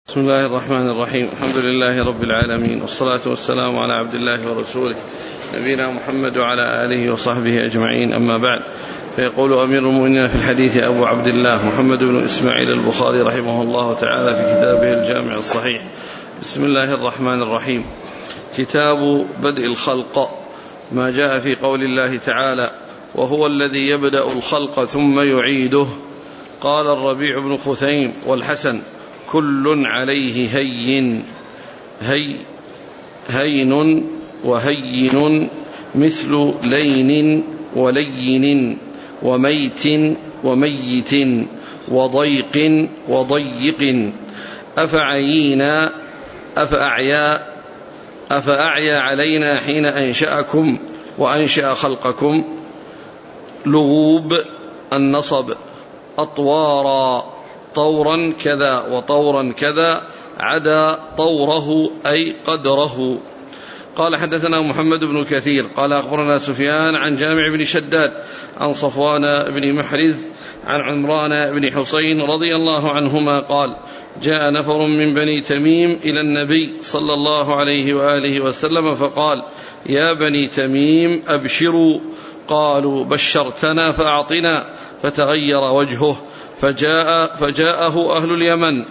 بسم الله الرحمن الرحيم. الحمد لله رب العالمين، والصلاة والسلام على عبد الله ورسوله نبينا محمد وعلى آله وصحبه أجمعين، أما بعد. فيقول أمير المؤمنين في الحديث أبو عبد الله محمد بن إسماعيل البخاري رحمه الله تعالى في كتابه الجامع الصحيح: بسم الله الرحمن الرحيم. كتاب بدء الخلق، ما جاء في قول الله تعالى: وهو الذي يبدأ الخلق ثم يعيده. قال الربيع بن خثيم والحسن: كل عليه هين وهين، مثل لين ولين، وميت وميت، وضيق وضيق. أفأعيا علينا حين أنشأكم وأنشأ خلقكم. لغوب النصب، أطوارا، طورا كذا وطورا كذا، عدا طوره أي قدره. قال: حدثنا محمد بن كثير قال: أخبرنا سفيان عن جامع بن شداد عن صفوان بن محرز عن عمران بن حسين رضي الله عنهما قال: جاء نفر من بني تميم إلى النبي صلى الله عليه وآله وسلم فقال: يا بني تميم أبشروا. قالوا: بشرتنا فأعطنا. فتغير وجهه فجاءه أهل اليمن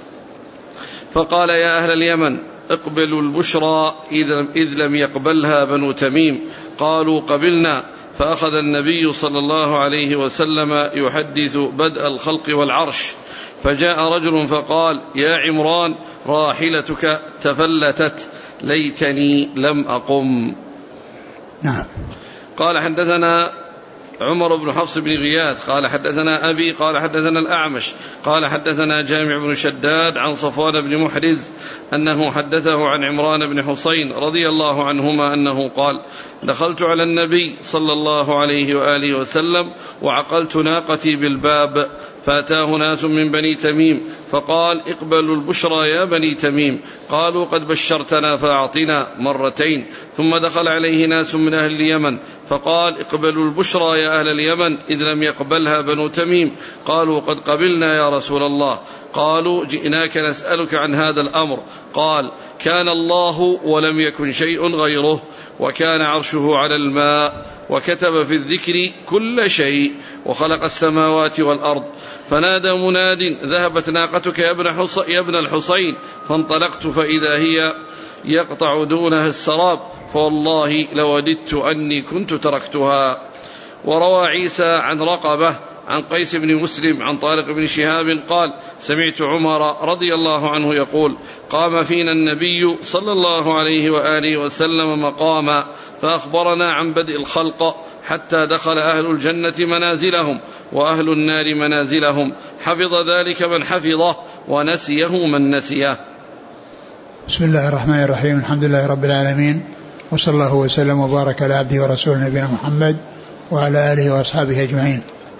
فقال: يا أهل اليمن، اقبلوا البشرى إذ لم يقبلها بنو تميم. قالوا: قبلنا. فأخذ النبي صلى الله عليه وسلم يحدث بدء الخلق والعرش، فجاء رجل فقال: يا عمران، راحلتك تفلتت، ليتني لم أقم. نعم. قال: حدثنا عمر بن حفص بن غياث قال: حدثنا أبي قال: حدثنا الأعمش قال: حدثنا جامع بن شداد عن صفوان بن محرز أنه حدثه عن عمران بن حسين رضي الله عنهما أنه قال: دخلت على النبي صلى الله عليه وآله وسلم وعقلت ناقتي بالباب، فأتاه ناس من بني تميم فقال: اقبلوا البشرى يا بني تميم. قالوا: قد بشرتنا فأعطنا، مرتين. ثم دخل عليه ناس من أهل اليمن فقال: اقبلوا البشرى يا أهل اليمن إذ لم يقبلها بنو تميم. قالوا: قد قبلنا يا رسول الله. قالوا: جئناك نسألك عن هذا الأمر. قال: كان الله ولم يكن شيء غيره، وكان عرشه على الماء، وكتب في الذكر كل شيء، وخلق السماوات والأرض. فنادى مناد: ذهبت ناقتك يا ابن الحصين. فانطلقت فإذا هي يقطع دونها السراب، فوالله لوددت أني كنت تركتها. وروى عيسى عن رقبة عن قيس بن مسلم عن طارق بن شهاب قال: سمعت عمر رضي الله عنه يقول: قام فينا النبي صلى الله عليه وآله وسلم مقاما فأخبرنا عن بدء الخلق، حتى دخل أهل الجنة منازلهم وأهل النار منازلهم، حفظ ذلك من حفظه ونسيه من نسيه. بسم الله الرحمن الرحيم. الحمد لله رب العالمين، وصلى الله وسلم وبارك على عبده ورسوله نبينا محمد وعلى آله وأصحابه أجمعين.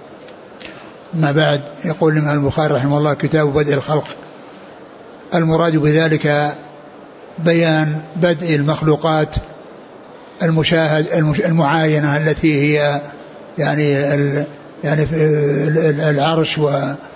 ما بعد، يقول الإمام البخاري رحمه الله: كتاب بدء الخلق. المراد بذلك بيان بدء المخلوقات المعاينة التي هي يعني العرش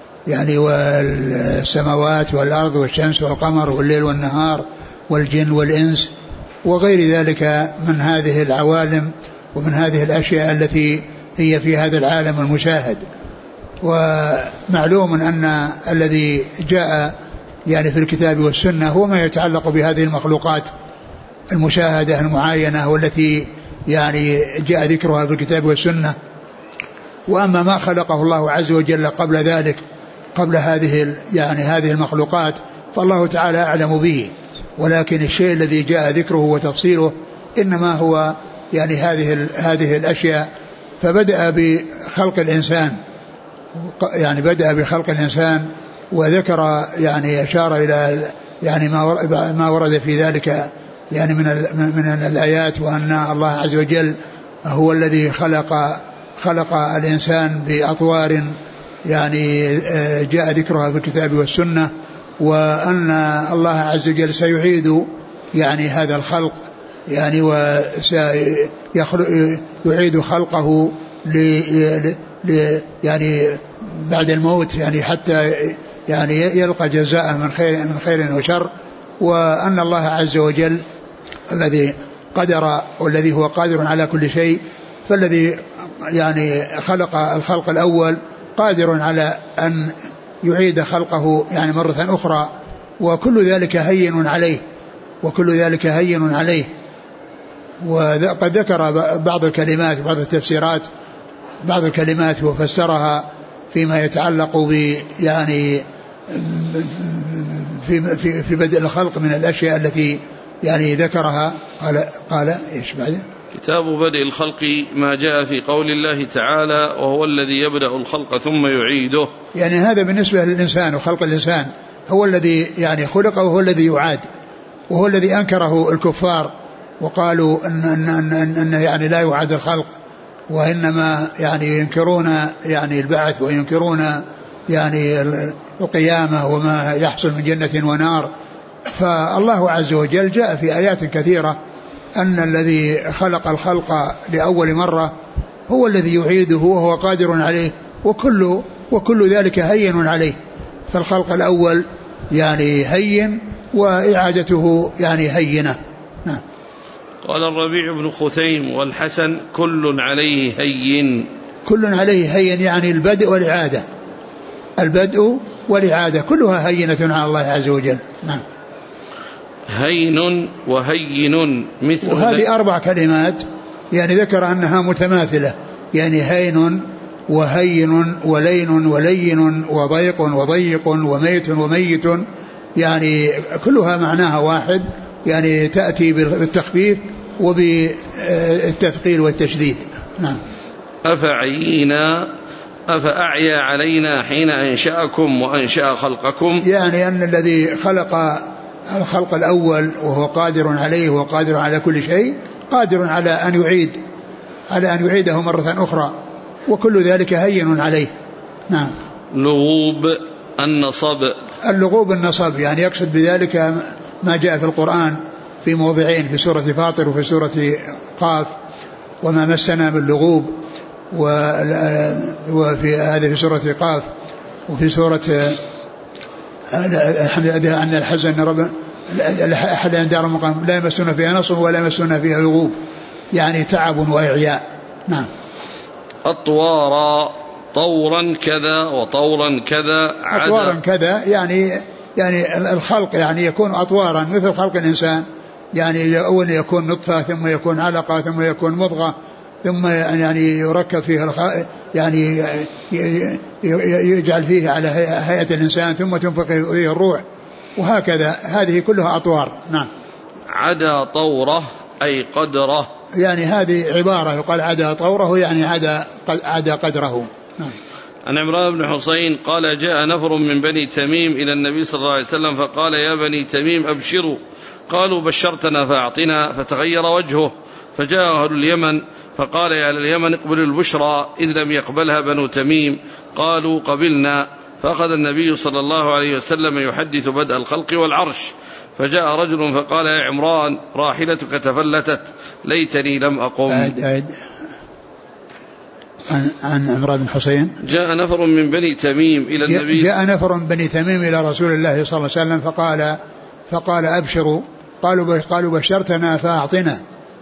والسماوات والأرض والشمس والقمر والليل والنهار والجن والإنس وغير ذلك من هذه العوالم ومن هذه الأشياء التي هي في هذا العالم المشاهد. ومعلوم أن الذي جاء يعني في الكتاب والسنة هو ما يتعلق بهذه المخلوقات المشاهدة المعاينة والتي يعني جاء ذكرها في الكتاب والسنة. وأما ما خلقه الله عز وجل قبل ذلك، قبل هذه المخلوقات، فالله تعالى أعلم به. ولكن الشيء الذي جاء ذكره وتفصيله إنما هو يعني هذه الأشياء. فبدأ بخلق الإنسان، يعني بدأ بخلق الإنسان، وذكر يعني أشار إلى يعني ما ورد في ذلك يعني من الآيات، وأن الله عز وجل هو الذي خلق الإنسان بأطوار يعني جاء ذكرها في الكتاب والسنة، وأن الله عز وجل سيعيد يعني هذا الخلق يعني وسيعيد خلقه يعني بعد الموت، يعني حتى يعني يلقى جزاءه من خير وشر، وأن الله عز وجل الذي قدر والذي هو قادر على كل شيء، فالذي يعني خلق الخلق الأول قادر على أن يعيد خلقه يعني مرة أخرى، وكل ذلك هين عليه. وقد ذكر بعض الكلمات بعض التفسيرات بعض الكلمات وفسرها فيما يتعلق ب يعني في بدء الخلق من الأشياء التي يعني ذكرها. قال إيش بعد؟ كتاب بدء الخلق ما جاء في قول الله تعالى وهو الذي يبدأ الخلق ثم يعيده. يعني هذا بالنسبة للإنسان وخلق الإنسان، هو الذي يعني خلق وهو الذي يعاد، وهو الذي أنكره الكفار وقالوا أن يعني لا يعاد الخلق، وإنما يعني ينكرون يعني البعث وينكرون يعني القيامة وما يحصل من جنة ونار. فالله عز وجل جاء في آيات كثيرة أن الذي خلق الخلق لأول مرة هو الذي يعيده وهو قادر عليه، وكل ذلك هين عليه. فالخلق الأول يعني هين وإعادته يعني هينة. نعم. قال الربيع بن خثيم والحسن كل عليه هين. كل عليه هين يعني البدء والإعادة كلها هينة على الله عز وجل. نعم. هين وهين مثل، وهذه 4 كلمات يعني ذكر أنها متماثلة، يعني هين وهين ولين ولين وضيق وضيق وميت وميت، يعني كلها معناها واحد، يعني تأتي بالتخفيف وبالتثقيل والتشديد. نعم. أفأعيا علينا حين أنشأكم وأنشأ خلقكم، يعني أن الذي خلق الخلق الأول وهو قادر عليه وقادر على كل شيء قادر على أن يعيده مرة أخرى، وكل ذلك هين عليه. نعم. لغوب النصب يعني يقصد بذلك ما جاء في القرآن في موضعين، في سورة فاطر وفي سورة قاف، وما مسنا من لغوب، وفي هذا في سورة قاف، وفي سورة أن الحزن رب أحد دار المقام لا يمسون فيها نصب ولا يمسون فيها لغوب، يعني تعب وإعياء. نعم. أطوارا، طورا كذا وطورا كذا، أطوارا كذا يعني الخلق يعني يكون أطوارا مثل خلق الإنسان، يعني أول يكون نطفة ثم يكون علقة ثم يكون مضغة ثم يعني يركب فيه يعني يجعل فيه على هيئة الإنسان ثم تنفخ فيه الروح، وهكذا هذه كلها أطوار. نعم. عدا طوره أي قدره، يعني هذه عبارة يقال عدا طوره يعني عدا قدره. نعم. عن عمران بن حسين قال جاء نفر من بني تميم إلى النبي صلى الله عليه وسلم فقال يا بني تميم أبشروا، قالوا بشرتنا فأعطنا، فتغير وجهه فجاء أهل اليمن فقال يا أهل اليمن اقبلوا البشرى، إذ لم يقبلها بنو تميم، قالوا قبلنا. فأخذ النبي صلى الله عليه وسلم يحدث بدء الخلق والعرش، فجاء رجل فقال يا عمران راحلتك تفلتت ليتني لم أقم. عن عمران بن حسين جاء نفر من بني تميم إلى النبي، جاء نفر من بني تميم إلى رسول الله صلى الله عليه وسلم فقال أبشروا، قالوا بشرتنا فأعطنا،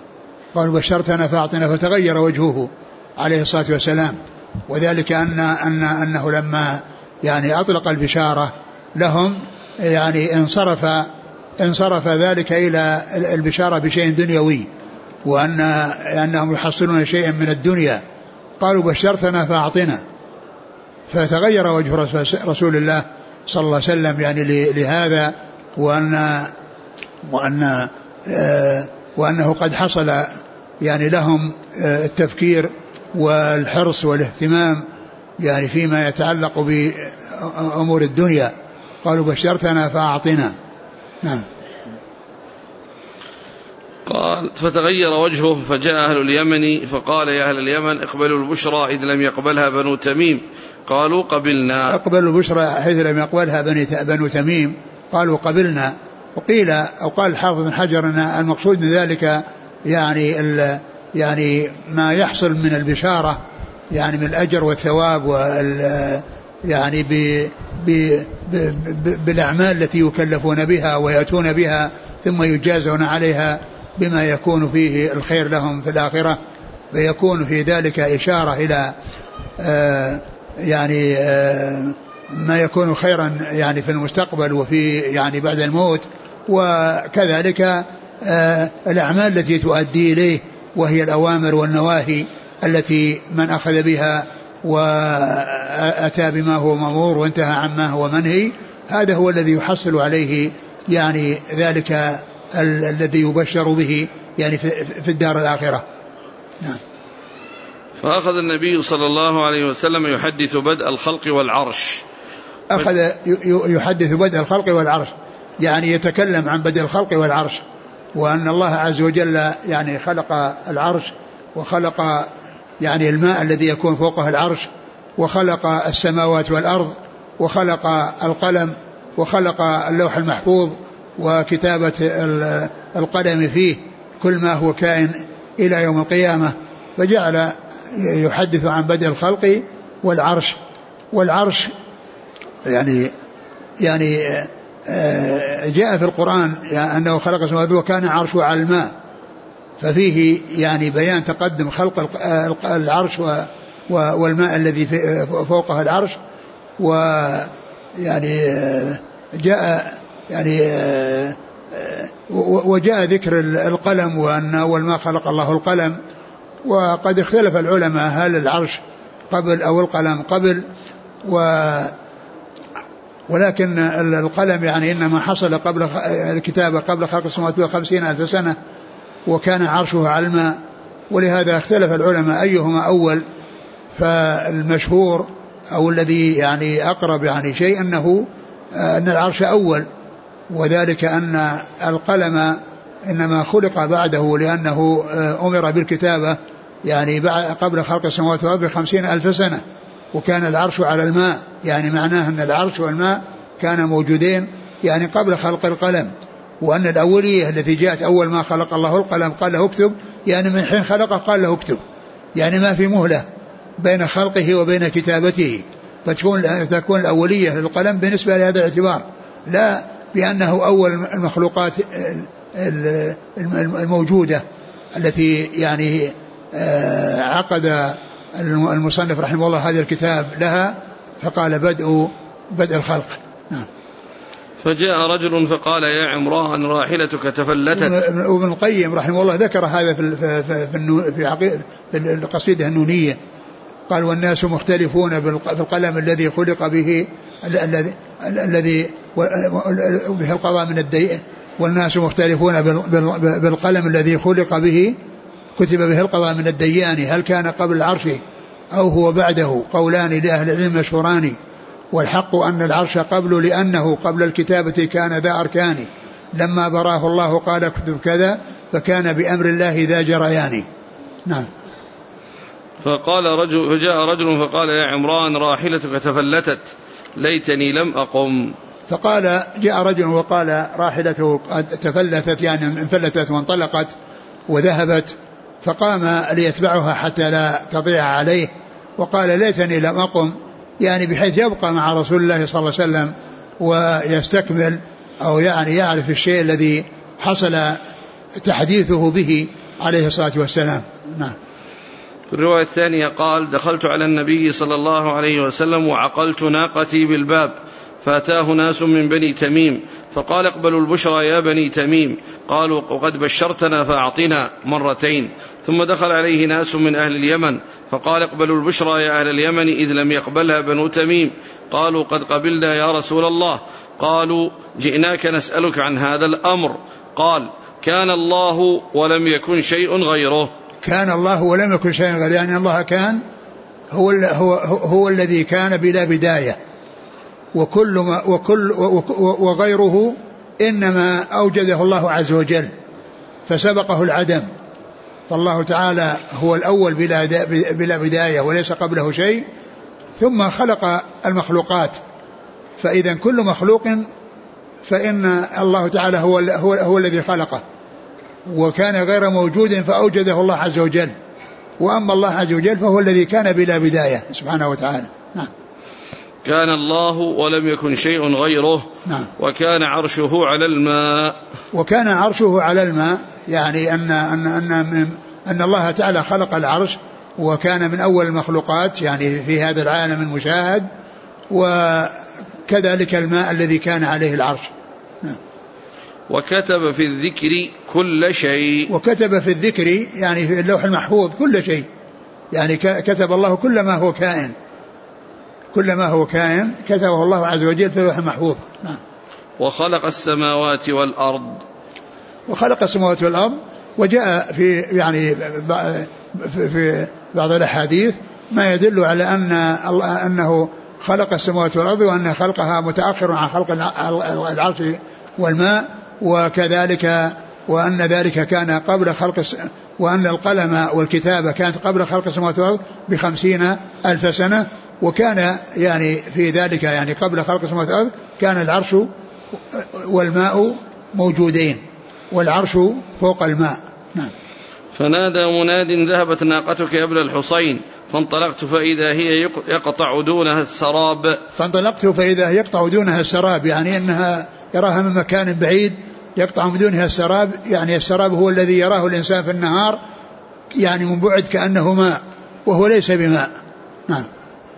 فتغير وجهه عليه الصلاة والسلام، وذلك أنه لما يعني أطلق البشارة لهم يعني انصرف ذلك إلى البشارة بشيء دنيوي، وأنهم يحصلون شيئا من الدنيا. قالوا بشرتنا فأعطنا، فتغير وجه رسول الله صلى الله عليه وسلم يعني لهذا، وأنه قد حصل يعني لهم التفكير والحرص والاهتمام يعني فيما يتعلق بأمور الدنيا. قالوا بشرتنا فأعطنا. نعم. قال فتغير وجهه فجاء أهل اليمن فقال يا أهل اليمن اقبلوا البشرى إذ لم يقبلها بنو تميم، قالوا قبلنا. اقبلوا البشرى حيث لم يقبلها بنو تميم، قالوا قبلنا. وقيل أو قال الحافظ بن حجر أن المقصود من ذلك يعني ما يحصل من البشارة يعني من الأجر والثواب يعني بالأعمال التي يكلفون بها ويأتون بها ثم يجازون عليها بما يكون فيه الخير لهم في الآخرة، فيكون في ذلك إشارة إلى يعني ما يكون خيرا يعني في المستقبل وفي يعني بعد الموت، وكذلك الأعمال التي تؤدي إليه وهي الأوامر والنواهي التي من أخذ بها وأتى بما هو مأمور وانتهى عما هو منهي، هذا هو الذي يحصل عليه يعني ذلك الذي يبشر به يعني في الدار الآخرة. نعم. فأخذ النبي صلى الله عليه وسلم يحدث بدء الخلق والعرش. أخذ يحدث بدء الخلق والعرش، يعني يتكلم عن بدء الخلق والعرش، وأن الله عز وجل يعني خلق العرش وخلق يعني الماء الذي يكون فوقه العرش، وخلق السماوات والأرض، وخلق القلم، وخلق اللوح المحفوظ وكتابة القلم فيه كل ما هو كائن إلى يوم القيامة، فجعل يحدث عن بدء الخلق والعرش. والعرش يعني جاء في القرآن يعني أنه خلق السماوات وكان عرشه على الماء، ففيه يعني بيان تقدم خلق العرش والماء الذي فوقه العرش. ويعني جاء يعني وجاء ذكر القلم وأن أول ما خلق الله القلم. وقد اختلف العلماء هل العرش قبل أو القلم قبل، ولكن القلم يعني إنما حصل قبل الكتابة قبل خلق السماوات 50,000 سنة، وكان عرشه على الماء، ولهذا اختلف العلماء أيهما أول. فالمشهور أو الذي يعني أقرب يعني شيء أن العرش أول، وذلك أن القلم إنما خلق بعده لأنه أمر بالكتابة يعني قبل خلق السماوات والأرض 50,000 سنة، وكان العرش على الماء، يعني معناه أن العرش والماء كان موجودين يعني قبل خلق القلم، وأن الأولية التي جاءت أول ما خلق الله القلم قال له اكتب، يعني من حين خلقه قال له اكتب، يعني ما في مهلة بين خلقه وبين كتابته، فتكون الأولية للقلم بالنسبة لهذا الاعتبار، لا بأنه أول المخلوقات الموجودة التي يعني عقد المصنف رحمه الله هذا الكتاب لها، فقال بدء الخلق. فجاء رجل فقال يا عمران راحلتك تفلتت. وابن القيم رحمه الله ذكر هذا في القصيدة النونية، قال والناس مختلفون بالقلم الذي خلق به الذي به القضاء من الدين، والناس مختلفون بالقلم الذي خلق به كتب به القضاء من الديان، هل كان قبل العرش أو هو بعده؟ قولان لأهل العلم مشهوران، والحق أن العرش قبل، لأنه قبل الكتابة كان ذا أركان، لما براه الله قال اكتب كذا فكان بأمر الله ذا جريان. نعم. فجاء رجل فقال يا عمران راحلتك تفلتت ليتني لم أقم. فقال جاء رجل وقال راحلته قد تفلتت، يعني انفلتت وانطلقت وذهبت، فقام ليتبعها حتى لا تضيع عليه، وقال ليتني لم أقم، يعني بحيث يبقى مع رسول الله صلى الله عليه وسلم ويستكمل أو يعني يعرف الشيء الذي حصل تحديثه به عليه الصلاة والسلام. نعم. في الرواية الثانية قال دخلت على النبي صلى الله عليه وسلم وعقلت ناقتي بالباب، فأتاه ناس من بني تميم فقال اقبلوا البشرى يا بني تميم، قالوا وقد بشرتنا فأعطنا مرتين. ثم دخل عليه ناس من أهل اليمن فقال اقبلوا البشرى يا أهل اليمن، إذ لم يقبلها بنو تميم. قالوا قد قبلنا يا رسول الله. قالوا جئناك نسألك عن هذا الأمر. قال كان الله ولم يكن شيء غيره. كان الله ولم يكن شيء غيره، يعني الله كان هو الذي كان بلا بداية، وغيره إنما أوجده الله عز وجل فسبقه العدم، فالله تعالى هو الأول بلا بداية وليس قبله شيء، ثم خلق المخلوقات، فإذا كل مخلوق فإن الله تعالى هو الذي خلقه، وكان غير موجود فأوجده الله عز وجل، وأما الله عز وجل فهو الذي كان بلا بداية سبحانه وتعالى. نعم. كان الله ولم يكن شيء غيره. نعم. وكان عرشه على الماء. وكان عرشه على الماء، يعني أن الله تعالى خلق العرش وكان من أول المخلوقات يعني في هذا العالم المشاهد، وكذلك الماء الذي كان عليه العرش. وكتب في الذكر كل شيء. وكتب في الذكر يعني في اللوح المحفوظ كل شيء، يعني كتب الله كل ما هو كائن، كل ما هو كائن كتبه الله عز وجل في اللوح المحفوظ. وخلق السماوات والأرض. وخلق السماوات والأرض. وجاء في يعني في بعض الأحاديث ما يدل على أنه خلق السماوات والأرض، وأن خلقها متأخر عن خلق العرش والماء، وكذلك وأن ذلك كان قبل خلق وأن القلم والكتابة كانت قبل خلق السماوات والأرض ب50,000 سنة، وكان يعني في ذلك يعني قبل خلق السماوات والأرض كان العرش والماء موجودين، والعرش فوق الماء. نعم. فنادى مناد ذهبت ناقتك يا ابن الحصين، فانطلقت فإذا هي يقطع دونها السراب. فانطلقت فإذا هي يقطع دونها السراب، يعني أنها يراها من مكان بعيد يقطع من دونها السراب، يعني السراب هو الذي يراه الإنسان في النهار يعني من بعد كأنه ماء وهو ليس بماء. نعم.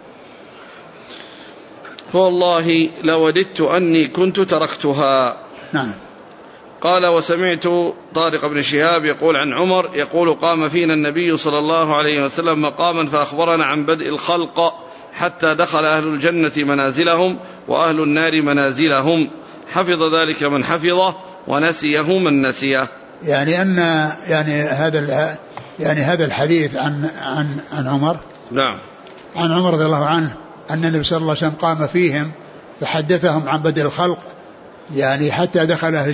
فوالله لوددت أني كنت تركتها. نعم. قال وسمعت طارق بن شهاب يقول عن عمر يقول قام فينا النبي صلى الله عليه وسلم مقاما فأخبرنا عن بدء الخلق حتى دخل أهل الجنة منازلهم وأهل النار منازلهم، حفظ ذلك من حفظه ونسيه من نسيه. يعني أن هذا الحديث عن عمر. نعم. عن عمر رضي الله عنه أن النبي صلى الله عليه وسلم قام فيهم فحدثهم عن بدء الخلق، يعني حتى دخل أهل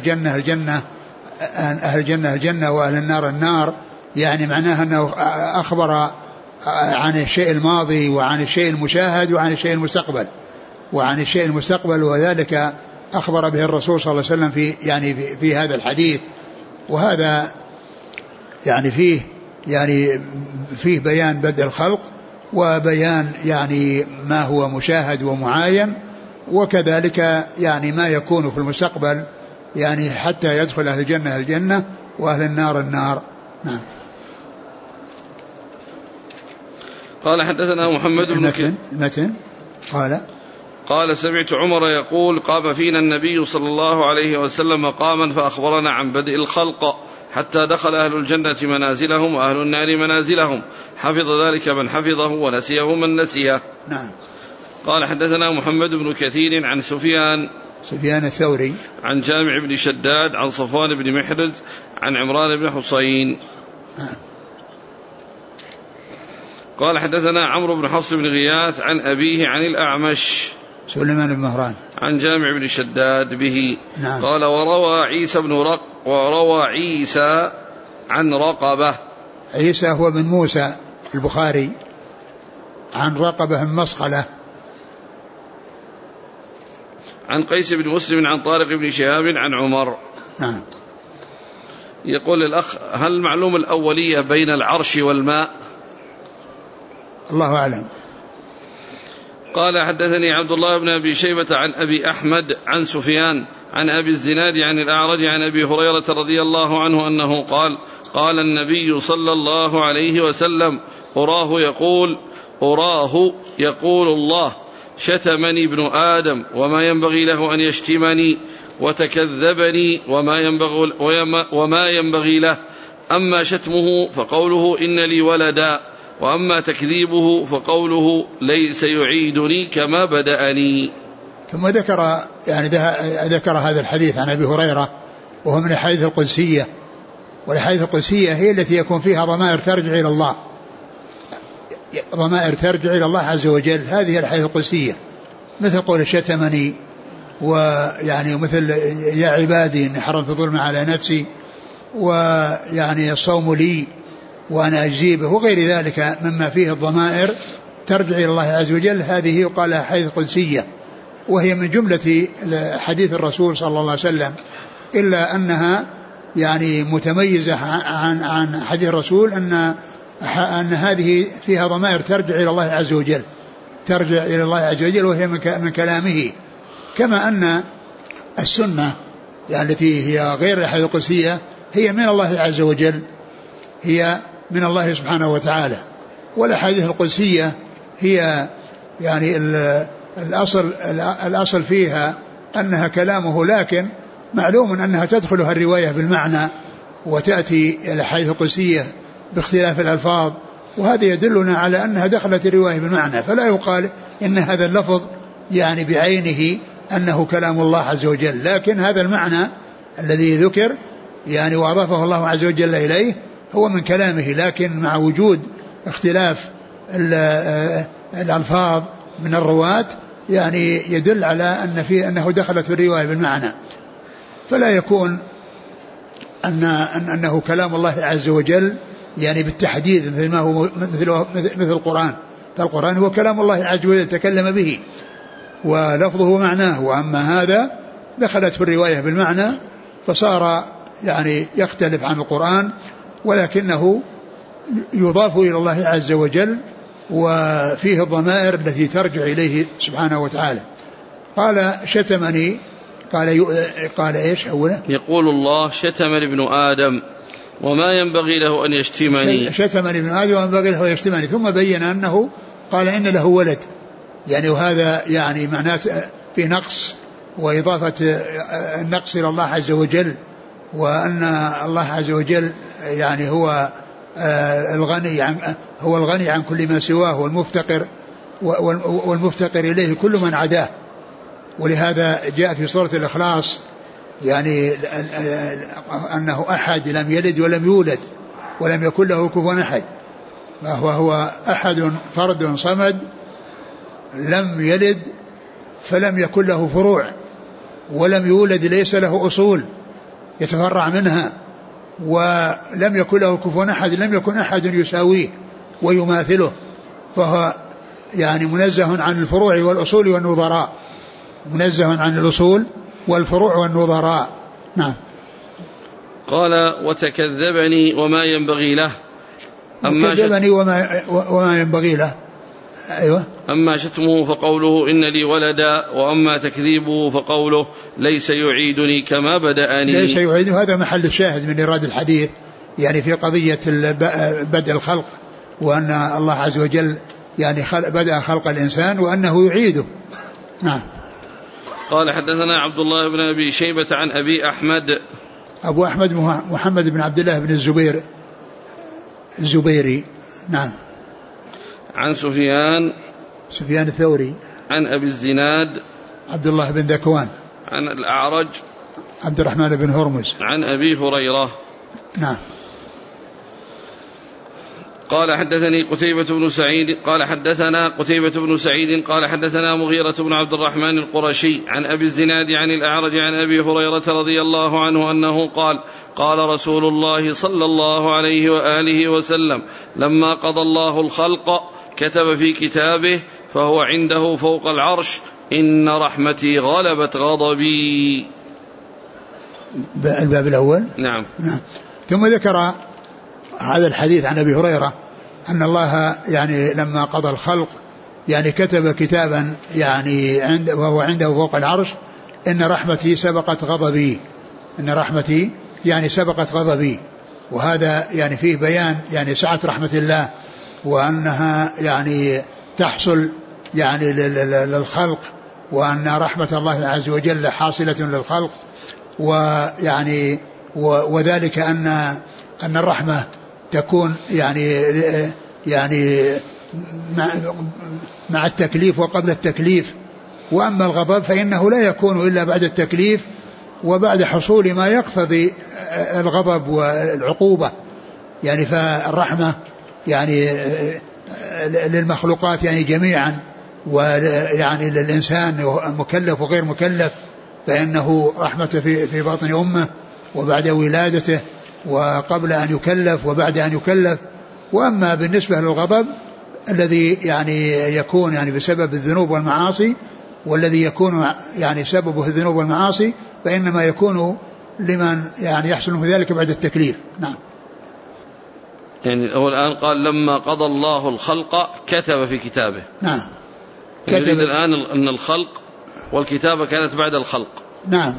الجنة وأهل النار النار، يعني معناها أنه أخبر عن الشيء الماضي وعن الشيء المشاهد وعن الشيء المستقبل وذلك أخبر به الرسول صلى الله عليه وسلم في هذا الحديث. وهذا يعني فيه بيان بدء الخلق وبيان يعني ما هو مشاهد ومعاين، وكذلك يعني ما يكون في المستقبل يعني حتى يدخل أهل الجنة وأهل النار النار. نعم. قال حدثنا محمد بن المتن قال سمعت عمر يقول قام فينا النبي صلى الله عليه وسلم مقاما فأخبرنا عن بدء الخلق حتى دخل أهل الجنة منازلهم وأهل النار منازلهم، حفظ ذلك من حفظه ونسيه من نسيه. نعم. قال حدثنا محمد بن كثير عن سفيان الثوري عن جامع بن شداد عن صفوان بن محرز عن عمران بن حصين. قال حدثنا عمرو بن حفص بن غياث عن أبيه عن الأعمش سليمان بن مهران عن جامع بن شداد به. نعم. قال وروى عيسى عن رقبة. عيسى هو بن موسى البخاري عن رقبة المصقلة عن قيس بن مسلم عن طارق بن شهاب عن عمر. نعم. يقول الأخ هل معلوم الأولية بين العرش والماء؟ الله أعلم. قال حدثني عبد الله بن أبي شيبة عن أبي أحمد عن سفيان عن أبي الزناد عن الأعرج عن أبي هريرة رضي الله عنه أنه قال النبي صلى الله عليه وسلم أراه يقول الله شتمني ابن آدم وما ينبغي له أن يشتمني وتكذبني وما ينبغي له، أما شتمه فقوله إن لي ولدا، وأما تكذيبه فقوله ليس يعيدني كما بدأني. ثم ذكر هذا الحديث عن أبي هريرة وهو من الحديث القدسية، والحديث القدسية هي التي يكون فيها ضمائر ترجع إلى الله عز وجل. هذه الحديث القدسية مثل قول شتمني، ويعني مثل يا عبادي إني حرمت الظلم على نفسي، ويعني الصوم لي وأنا أجيبه، وغير ذلك مما فيه الضمائر ترجع إلى الله عز وجل. هذه يقال حديث قدسية، وهي من جملة حديث الرسول صلى الله عليه وسلم، إلا أنها يعني متميزة عن حديث الرسول أن هذه فيها ضمائر ترجع إلى الله عز وجل، ترجع إلى الله عز وجل وهي من كلامه. كما أن السنة يعني التي هي غير الأحاديث القدسية هي من الله عز وجل، هي من الله سبحانه وتعالى، والأحاديث القدسية هي يعني الأصل فيها أنها كلامه، لكن معلوم أنها تدخلها الرواية بالمعنى، وتأتي الأحاديث القدسية باختلاف الألفاظ، وهذا يدلنا على أنها دخلت الرواية بالمعنى، فلا يقال إن هذا اللفظ يعني بعينه أنه كلام الله عز وجل، لكن هذا المعنى الذي ذكر يعني وأضافه الله عز وجل إليه هو من كلامه، لكن مع وجود اختلاف الألفاظ من الرواة يعني يدل على أنه دخلت في الرواية بالمعنى، فلا يكون أنه كلام الله عز وجل يعني بالتحديد مثل ما هو مثل القرآن، فالقرآن هو كلام الله عز وجل تكلم به ولفظه ومعناه، وأما هذا دخلت في الرواية بالمعنى فصار يعني يختلف عن القرآن، ولكنه يضاف إلى الله عز وجل وفيه الضمائر التي ترجع إليه سبحانه وتعالى. قال شتمني، قال إيش أولا؟ يقول الله شتمني ابن آدم وما ينبغي له أن يشتمني. شتمني ابن آدم وما ينبغي له أن يشتمني، ثم بين أنه قال إن له ولد، يعني وهذا يعني معناه في نقص وإضافة النقص إلى الله عز وجل، وأن الله عز وجل يعني هو الغني عن كل ما سواه، والمفتقر إليه كل من عداه. ولهذا جاء في سورة الإخلاص يعني أنه أحد لم يلد ولم يولد ولم يكن له كفوا أحد، فهو أحد فرد صمد لم يلد فلم يكن له فروع، ولم يولد ليس له أصول يتفرع منها، ولم يكن له كفوا أحد، لم يكن أحد يساويه ويماثله، فهو يعني منزه عن الفروع والأصول والنظراء، منزه عن الأصول والفروع والنظراء. نعم. قال وتكذبني وما ينبغي له. وكذبني وما ينبغي له. أيوة. أما شتمه فقوله إن لي ولدا، وأما تكذيبه فقوله ليس يعيدني كما بدأني. ليس يعيدني، هذا محل الشاهد من إيراد الحديث يعني في قضية بدء الخلق، وأن الله عز وجل يعني بدأ خلق الإنسان وأنه يعيده. نعم. قال حدثنا عبد الله بن أبي شيبة عن أبي أحمد. أبو أحمد محمد بن عبد الله بن الزبيري. نعم. عن سفيان الثوري عن أبي الزناد عبد الله بن ذكوان عن الأعرج عبد الرحمن بن هرمز عن أبي هريرة. نعم. قال حدثني قتيبة بن سعيد قال حدثنا قتيبة بن سعيد قال حدثنا مغيرة بن عبد الرحمن القرشي عن أبي الزناد عن الأعرج عن أبي هريرة رضي الله عنه أنه قال قال رسول الله صلى الله عليه وآله وسلم لما قضى الله الخلق كتب في كتابه فهو عنده فوق العرش إن رحمتي غلبت غضبي. الباب الأول. نعم. ثم ذكر هذا الحديث عن أبي هريرة أن الله يعني لما قضى الخلق يعني كتب كتابا يعني وهو عنده فوق العرش إن رحمتي سبقت غضبي، إن رحمتي يعني سبقت غضبي، وهذا يعني فيه بيان يعني سعة رحمة الله، وأنها يعني تحصل يعني للخلق، وأن رحمة الله عز وجل حاصلة للخلق، ويعني وذلك أن الرحمة تكون يعني مع التكليف وقبل التكليف، وأما الغضب فإنه لا يكون إلا بعد التكليف وبعد حصول ما يقتضي الغضب والعقوبة. يعني فالرحمة يعني للمخلوقات يعني جميعا، ويعني للإنسان مكلف وغير مكلف، فإنه رحمة في باطن أمه وبعد ولادته وقبل أن يكلف وبعد أن يكلف. وأما بالنسبة للغضب الذي يعني يكون يعني بسبب الذنوب والمعاصي، والذي يكون يعني سببه الذنوب والمعاصي، فإنما يكون لمن يعني يحصل من ذلك بعد التكليف. نعم. يعني هو الآن قال لما قضى الله الخلق كتب في كتابه. نعم. يريد الآن أن الخلق والكتابة كانت بعد الخلق. نعم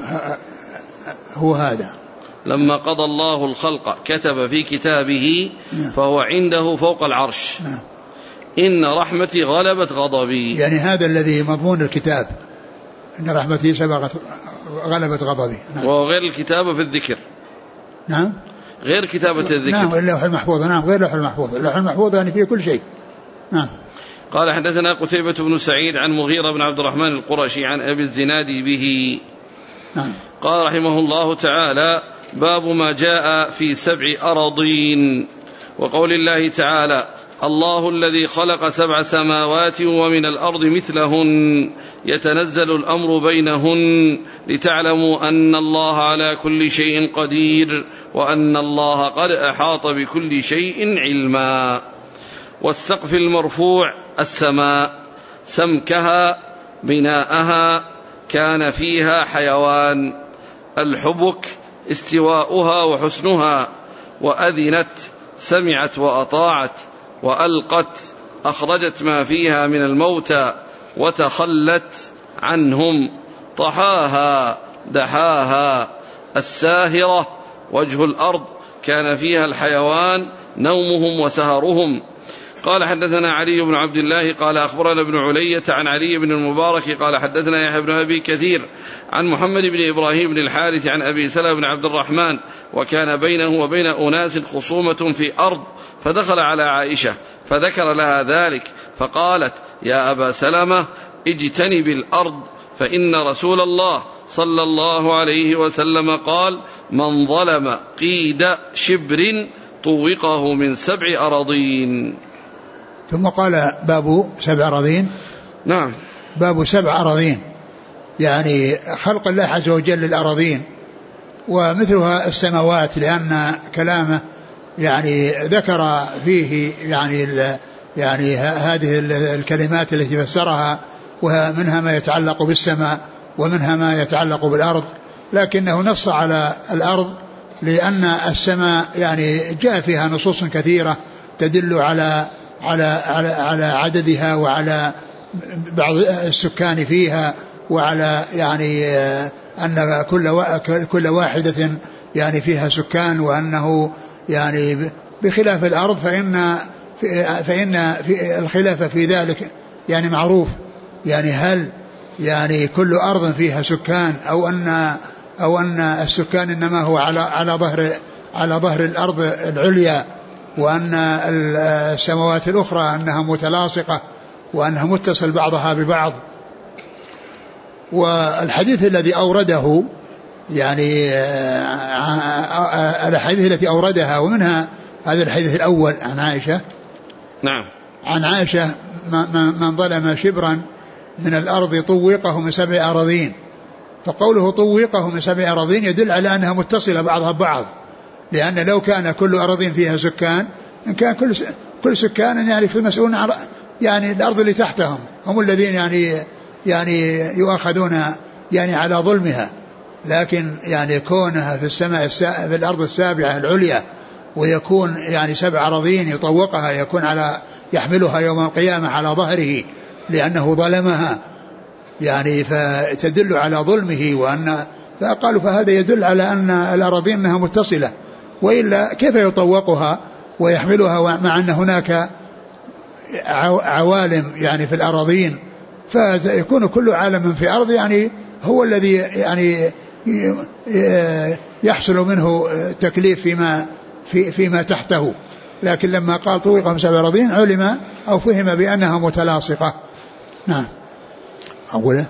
هو هذا. لما قضى الله الخلق كتب في كتابه فهو عنده فوق العرش. إن رحمتي غلبت غضبي. يعني هذا الذي مضمون الكتاب، إن رحمتي سبقت غلبت غضبي. نعم. وغير الكتابة في الذكر. نعم غير كتابة الذكر. نعم اللوح المحفوظ. نعم غير اللوح المحفوظ. اللوح المحفوظ يعني فيه كل شيء. نعم. قال حدثنا قتيبة بن سعيد عن مغيرة بن عبد الرحمن القرشي عن أبي الزناد به. نعم. قال رحمه الله تعالى: باب ما جاء في 7 أراضين. وقول الله تعالى: الله الذي خلق 7 سماوات ومن الأرض مثلهن يتنزل الأمر بينهن لتعلموا أن الله على كل شيء قدير وأن الله قد أحاط بكل شيء علما. والسقف المرفوع السماء، سمكها بناءها، كان فيها حيوان. الحبك استواؤها وحسنها، وأذنت سمعت وأطاعت، وألقت أخرجت ما فيها من الموتى، وتخلت عنهم طحاها دحاها. الساهرة وجه الأرض، كان فيها الحيوان نومهم وسهرهم. قال حدثنا علي بن عبد الله قال أخبرنا ابن علية عن علي بن المبارك قال حدثنا يحيى بن أبي كثير عن محمد بن إبراهيم بن الحارث عن أبي سلمة بن عبد الرحمن: وكان بينه وبين أناس خصومة في أرض، فدخل على عائشة فذكر لها ذلك، فقالت: يا أبا سلمة اجتنب الأرض، فإن رسول الله صلى الله عليه وسلم قال: من ظلم قيد شبر طوقه من 7 أراضين. ثم قال: باب 7 أراضين. نعم. باب 7 أراضين، يعني خلق الله عز وجل للأراضين، ومثلها السماوات، لأن كلامه يعني ذكر فيه يعني هذه الكلمات التي فسرها، ومنها ما يتعلق بالسماء ومنها ما يتعلق بالأرض، لكنه نص على الأرض لأن السماء يعني جاء فيها نصوص كثيرة تدل على عددها وعلى بعض السكان فيها، وعلى يعني أن كل واحدة يعني فيها سكان، وأنه يعني بخلاف الأرض فإن في الخلاف في ذلك يعني معروف، يعني هل يعني كل أرض فيها سكان أو أن السكان إنما هو على ظهر الأرض العليا، وأن السماوات الأخرى أنها متلاصقة وأنها متصل بعضها ببعض. والحديث الذي أورده يعني الحديث التي أوردها، ومنها هذا الحديث الأول عن عائشة. نعم. عن عائشة: من ظلم شبرا من الأرض طوقه من 7 أراضين. فقوله طوقه من 7 أراضين يدل على أنها متصلة بعضها ببعض، لأن لو كان كل أراضين فيها سكان، إن كان كل سكان يعني في المسؤول يعني الأرض اللي تحتهم هم الذين يعني يؤاخذون يعني على ظلمها، لكن يعني كونها في السماء في الأرض السابعة العليا، ويكون يعني 7 أراضين يطوقها، يكون يحملها يوم القيامة على ظهره لأنه ظلمها، يعني فتدل على ظلمه. فقالوا فهذا يدل على أن الأراضين أنها متصلة، وإلا كيف يطوقها ويحملها مع أن هناك عوالم يعني في الأراضين، فيكون كل عالم في أرض يعني هو الذي يعني يحصل منه تكليف فيما تحته. لكن لما قال طوقها من 7 أراضين علم أو فهم بأنها متلاصقة. نعم. أولا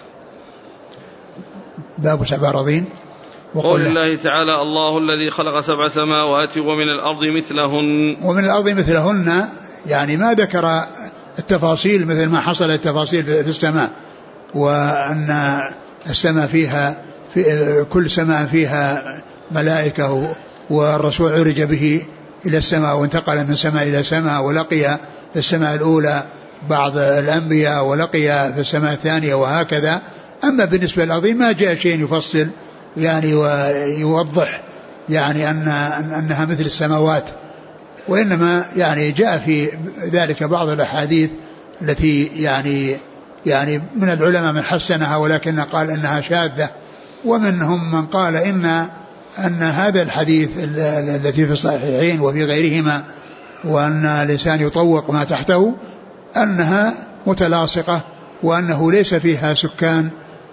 باب 7 أراضين. وقول الله تعالى: الله الذي خلق 7 سماوات ومن الأرض مثلهن. ومن الأرض مثلهن يعني ما ذكر التفاصيل مثل ما حصل التفاصيل في السماء، وأن السماء فيها كل سماء فيها ملائكة، والرسول عرج به إلى السماء وانتقل من سماء إلى سماء، ولقي في السماء الأولى بعض الأنبياء ولقي في السماء الثانية، وهكذا. أما بالنسبة للأرض ما جاء شيء يفصل يعني ويوضح يعني أنها مثل السماوات، وإنما يعني جاء في ذلك بعض الأحاديث التي يعني يعني من العلماء من حسنها ولكن قال إنها شاذة، ومنهم من قال أن هذا الحديث الذي في الصحيحين وفي غيرهما وأن الإنسان يطوق ما تحته أنها متلاصقة، وأنه ليس فيها سكان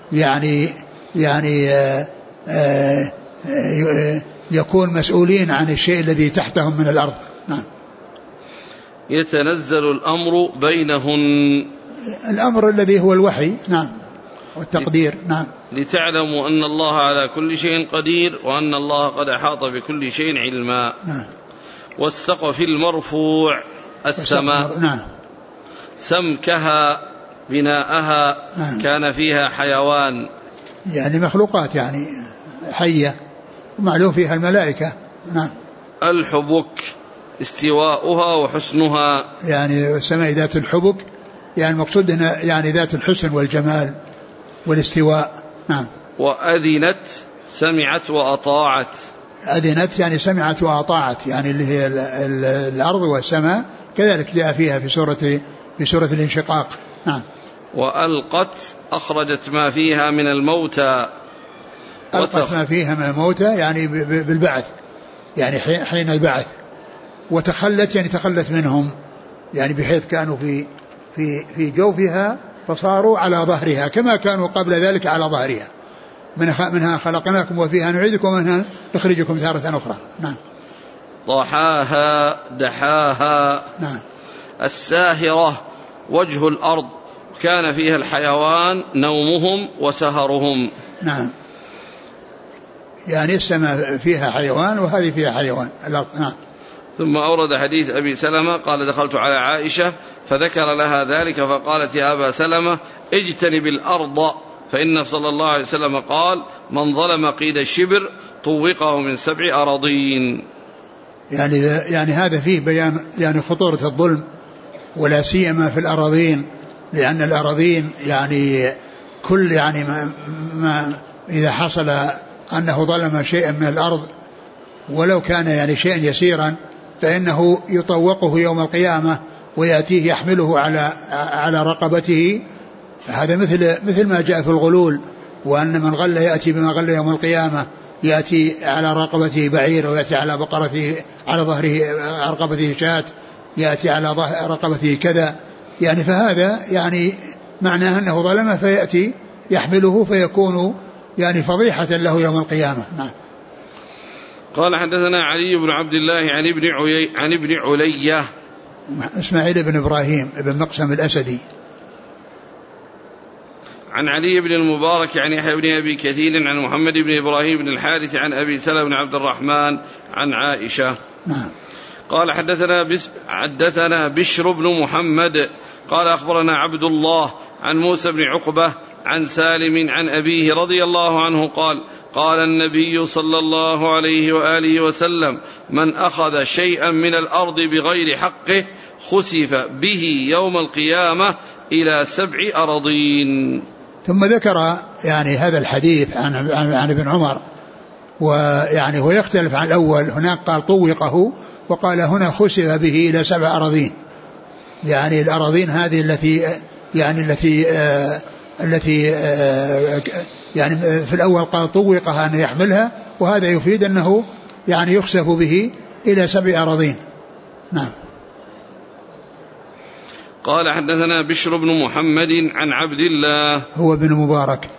يعني يكون مسؤولين عن الشيء الذي تحتهم من الأرض. نعم. يتنزل الأمر بينهن، الأمر الذي هو الوحي. نعم. والتقدير. نعم. لتعلموا أن الله على كل شيء قدير وأن الله قد أحاط بكل شيء علما. نعم. والسقف المرفوع السماء. نعم. سمكها بناءها. نعم. كان فيها حيوان، يعني مخلوقات يعني حية، ومعلوم فيها الملائكة. نعم. الحبك استواؤها وحسنها، يعني السماء ذات الحبك، يعني المقصود هنا يعني ذات الحسن والجمال والاستواء. نعم. وأذنت سمعت وأطاعت. أذنت يعني سمعت وأطاعت، يعني اللي هي الأرض والسماء كذلك جاء فيها في سورة الانشقاق. نعم. وألقت أخرجت ما فيها من الموتى. ألقت ما فيها من الموتى يعني بالبعث، يعني حين البعث. وتخلت يعني تخلت منهم، يعني بحيث كانوا في جوفها فصاروا على ظهرها كما كانوا قبل ذلك على ظهرها. منها خلقناكم وفيها نعيدكم ومنها نخرجكم تارة أخرى. نعم. ضحاها دحاها. نعم. الساهرة وجه الأرض، كان فيها الحيوان نومهم وسهرهم. نعم. يعني السماء فيها حيوان وهذه فيها حيوان الأرض. نعم. ثم أورد حديث أبي سلمة قال دخلت على عائشة فذكر لها ذلك فقالت يا أبا سلمة اجتنب الأرض، فإن صلى الله عليه وسلم قال من ظلم قيد الشبر طوقه من 7 أراضين. يعني هذا فيه بيان يعني خطورة الظلم، ولا سيما في الأراضين، لأن الأراضين يعني كل يعني ما إذا حصل أنه ظلم شيئا من الأرض ولو كان يعني شيئا يسيرا فإنه يطوقه يوم القيامة ويأتيه يحمله على رقبته. هذا مثل ما جاء في الغلول، وأن من غل يأتي بما غل يوم القيامة، يأتي على رقبته بعير ويأتي على بقرته على ظهره رقبته شاة، يأتي على رقبته كذا، يعني فهذا يعني معناه أنه ظلم فيأتي يحمله فيكون يعني فضيحة له يوم القيامة. نعم. قال حدثنا علي بن عبد الله عن ابن علية إسماعيل بن إبراهيم بن مقسم الأسدي، عن علي بن المبارك عن يحيى بن أبي كثير عن محمد بن إبراهيم بن الحارث عن أبي سلمة بن عبد الرحمن عن عائشة. نعم. قال حدثنا بشر بن محمد قال أخبرنا عبد الله عن موسى بن عقبة عن سالم عن أبيه رضي الله عنه قال قال النبي صلى الله عليه وآله وسلم من أخذ شيئا من الأرض بغير حقه خسف به يوم القيامة إلى 7 أراضين. ثم ذكر يعني هذا الحديث عن ابن عمر، ويعني هو يختلف عن الأول، هناك قال طوقه وقال هنا خسف به إلى 7 أراضين، يعني الأراضين هذه التي يعني في الأول قال طوقها أن يحملها، وهذا يفيد أنه يعني يخسف به إلى 7 أراضين. نعم. قال حدثنا بشر بن محمد عن عبد الله هو بن مبارك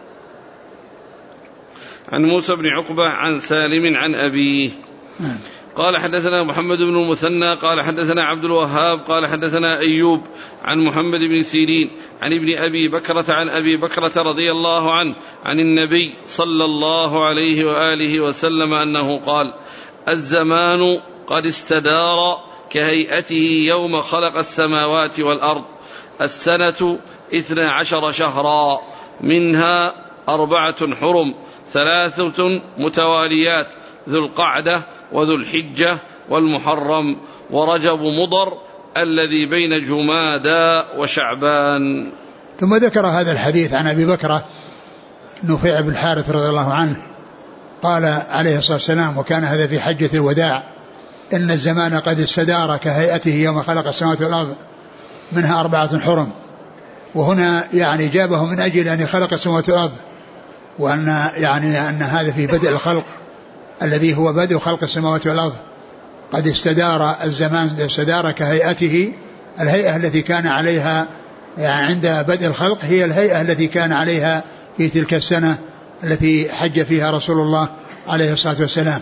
عن موسى بن عقبة عن سالم عن أبيه. قال حدثنا محمد بن المثنى قال حدثنا عبد الوهاب قال حدثنا أيوب عن محمد بن سيرين عن ابن أبي بكرة عن أبي بكرة رضي الله عنه عن النبي صلى الله عليه وآله وسلم أنه قال الزمان قد استدار كهيئته يوم خلق السماوات والأرض، السنة 12 شهرا منها 4 حرم 3 متواليات ذو القعدة وذو الحجة والمحرم ورجب مضر الذي بين جمادى وشعبان. ثم ذكر هذا الحديث عن أبي بكرة نفيع بن الحارث رضي الله عنه قال عليه الصلاة والسلام وكان هذا في حجة الوداع إن الزمان قد استدار كهيئته يوم خلق السماوات والأرض منها 4 حرم وهنا يعني جابه من أجل أن خلق السماوات والأرض، وأن يعني أن هذا في بدء الخلق الذي هو بدء خلق السماوات والأرض، قد استدار الزمان، استدار كهيئته، الهيئة التي كان عليها يعني عند بدء الخلق هي الهيئة التي كان عليها في تلك السنة التي حج فيها رسول الله عليه الصلاة والسلام.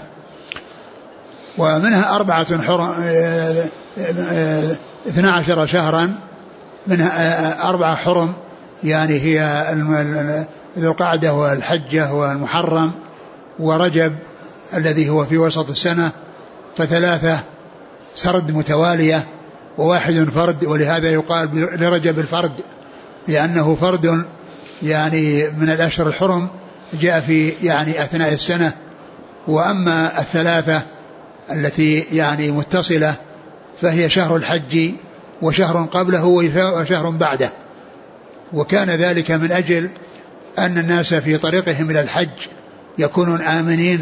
ومنها 12 شهرا، منها 4 حرم، يعني هي ذو القعدة والحجة والمحرم ورجب الذي هو في وسط السنة، ف3 سرد متوالية و1 فرد، ولهذا يقال لرجب الفرد لأنه فرد يعني من الأشهر الحرم جاء في يعني أثناء السنة. وأما 3 التي يعني متصلة فهي شهر الحج وشهر قبله وشهر بعده، وكان ذلك من أجل أن الناس في طريقهم إلى الحج يكونون آمنين،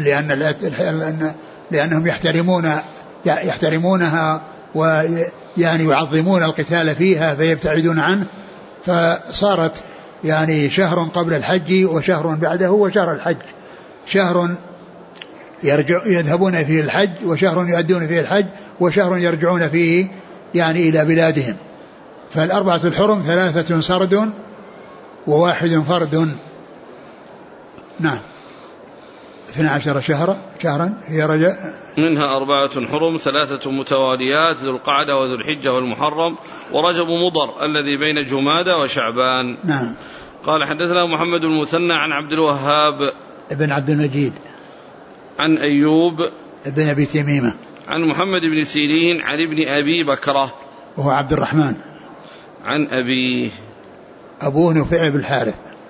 لأنهم يحترمونها ويعني يعظمون القتال فيها فيبتعدون عنه، فصارت يعني شهر قبل الحج وشهر بعده وشهر الحج، شهر يذهبون فيه الحج وشهر يؤدون فيه الحج وشهر يرجعون فيه يعني إلى بلادهم. فالأربعة الحرم 3 سرد و1 فرد. نعم 12 شهرا هي رجع منها 4 حرم 3 متواليات، ذو القعدة وذو الحجة والمحرم ورجب مضر الذي بين جمادى وشعبان. نعم. قال حدثنا محمد بن المثنى عن عبد الوهاب ابن عبد المجيد عن أيوب ابن أبي تميمة عن محمد بن سيرين عن ابن أبي بكرة وهو عبد الرحمن عن أبيه أبوه نفيع بن الحارث.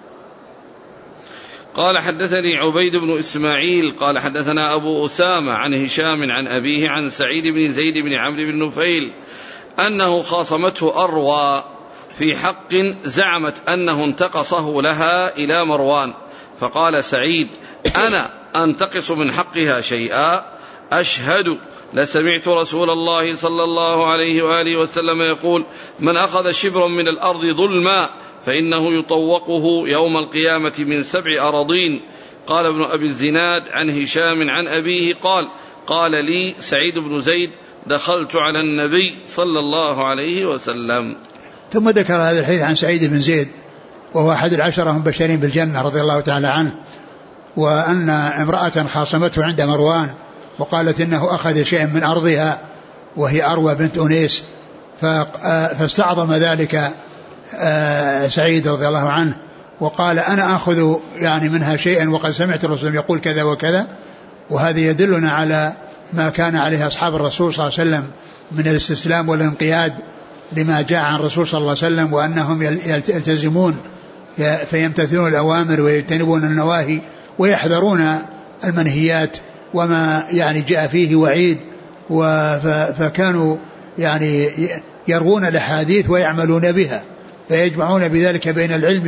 قال حدثني عبيد بن إسماعيل قال حدثنا أبو أسامة عن هشام عن أبيه عن سعيد بن زيد بن عمرو بن نفيل أنه خاصمته أروى في حق زعمت أنه انتقصه لها إلى مروان، فقال سعيد: أنا أنتقص من حقها شيئا؟ أشهد لسمعت رسول الله صلى الله عليه وآله وسلم يقول: من أخذ شبرا من الأرض ظلما فإنه يطوقه يوم القيامة من 7 أراضين. قال ابن أبي الزناد عن هشام عن أبيه قال لي سعيد بن زيد: دخلت على النبي صلى الله عليه وسلم. ثم ذكر هذا الحديث عن سعيد بن زيد وهو أحد ال10 المبشرين بالجنة رضي الله تعالى عنه، وأن امرأة خاصمته عند مروان وقالت إنه أخذ شيئا من أرضها وهي أروى بنت أنيس، فاستعظم ذلك سعيد رضي الله عنه وقال: أنا أخذ يعني منها شيئا وقد سمعت الرسول يقول كذا وكذا. وهذا يدلنا على ما كان عليه أصحاب الرسول صلى الله عليه وسلم من الاستسلام والانقياد لما جاء عن الرسول صلى الله عليه وسلم، وأنهم يلتزمون فيمتثلون الأوامر ويجتنبون النواهي ويحذرون المنهيات وما يعني جاء فيه وعيد، فكانوا يعني يروون الأحاديث ويعملون بها، فيجمعون بذلك بين العلم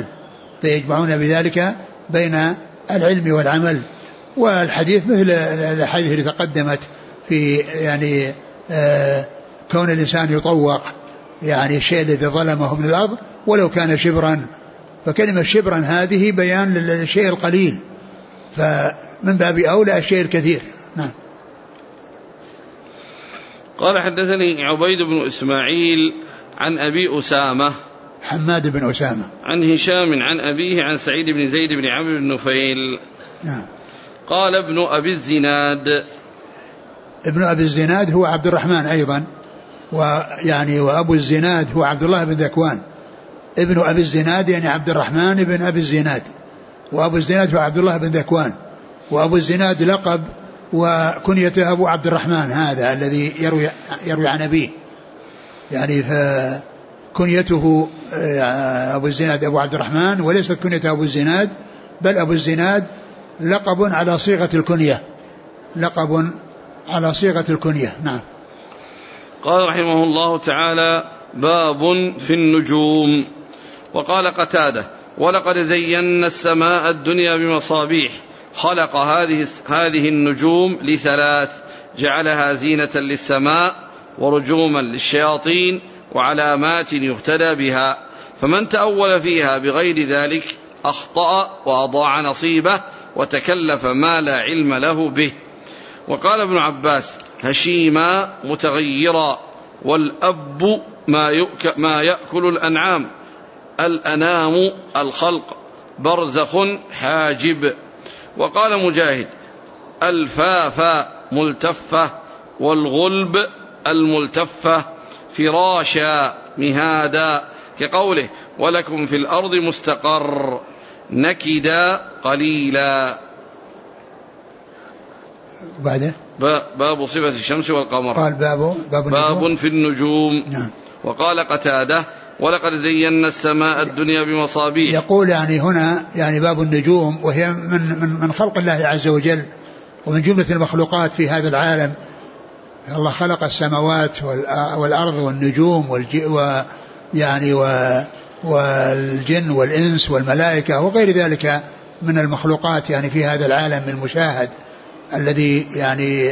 والعمل. والحديث مثل الحديث اللي تقدمت في يعني كون الإنسان يطوق يعني الشيء الذي ظلمه من الأرض ولو كان شبرا، فكلمة شبرا هذه بيان للشيء القليل، فمن باب أولى الشيء الكثير. نعم. قال حدثني عبيد بن إسماعيل عن أبي أسامة حماد بن أسامة عن هشام عن أبيه عن سعيد بن زيد بن عمرو بن نفيل. نعم. قال ابن أبي الزناد، ابن أبي الزناد هو عبد الرحمن أيضا، وأبو الزناد هو عبد الله بن ذكوان. ابن أبي الزناد يعني عبد الرحمن بن أبي الزناد، وأبو الزناد هو عبد الله بن ذكوان. وأبو الزناد لقب وكنيته أبو عبد الرحمن، هذا الذي يروي عن أبيه، يعني فكنيته أبو الزناد أبو عبد الرحمن، وليست كنيته أبو الزناد، بل أبو الزناد لقب على صيغة الكنية. نعم. قال رحمه الله تعالى: باب في النجوم. وقال قتادة: ولقد زينا السماء الدنيا بمصابيح، خلق هذه النجوم ل3: جعلها زينة للسماء ورجوما للشياطين وعلامات يهتدى بها، فمن تأول فيها بغير ذلك أخطأ وأضاع نصيبه وتكلف ما لا علم له به. وقال ابن عباس: هشيما متغيرا، والأب ما يأكل الأنعام، الأنام الخلق، برزخ حاجب. وقال مجاهد: الفافا ملتفة، والغلب الملتفة، فراشا مهادا، كقوله: ولكم في الأرض مستقر، نكدا قليلا. بعده باب صفة الشمس والقمر. قال باب في النجوم. نعم. وقال قتادة: ولقد زينا السماء الدنيا بمصابيح. يقول يعني هنا يعني باب النجوم، وهي من خلق الله عز وجل، ومن جملة المخلوقات في هذا العالم. الله خلق السماوات والأرض والنجوم والجن والإنس والملائكة وغير ذلك من المخلوقات يعني في هذا العالم المشاهد الذي يعني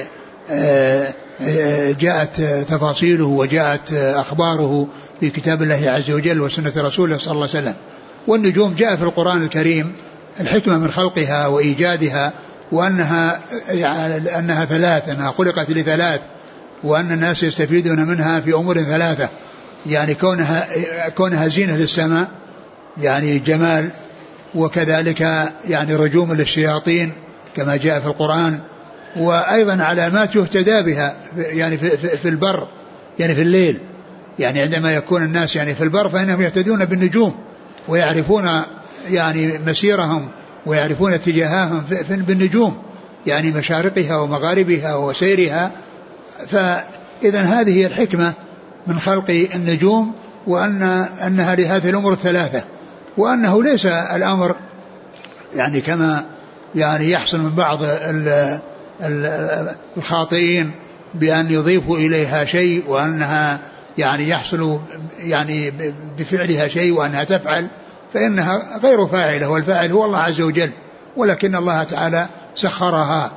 جاءت تفاصيله وجاءت أخباره في كتاب الله عز وجل وسنة رسوله صلى الله عليه وسلم. والنجوم جاء في القرآن الكريم الحكمة من خلقها وإيجادها، وأنها ثلاث، أنها خلقت لثلاث، وأن الناس يستفيدون منها في أمور ثلاثة، يعني كونها زينة للسماء يعني جمال، وكذلك يعني رجوم للشياطين كما جاء في القرآن، وأيضا علامات يهتدى بها يعني في البر يعني في الليل، يعني عندما يكون الناس يعني في البر فإنهم يهتدون بالنجوم ويعرفون يعني مسيرهم ويعرفون اتجاههم بالنجوم، يعني مشارقها ومغاربها وسيرها. فإذا هذه هي الحكمة من خلق النجوم، وأنها لهذه الأمور الثلاثة، وأنه ليس الأمر يعني كما يعني يحصل من بعض الخاطئين بأن يضيفوا إليها شيء، وأنها يعني يحصل يعني بفعلها شيء وأنها تفعل، فإنها غير فاعلة، والفاعل هو الله عز وجل، ولكن الله تعالى سخرها.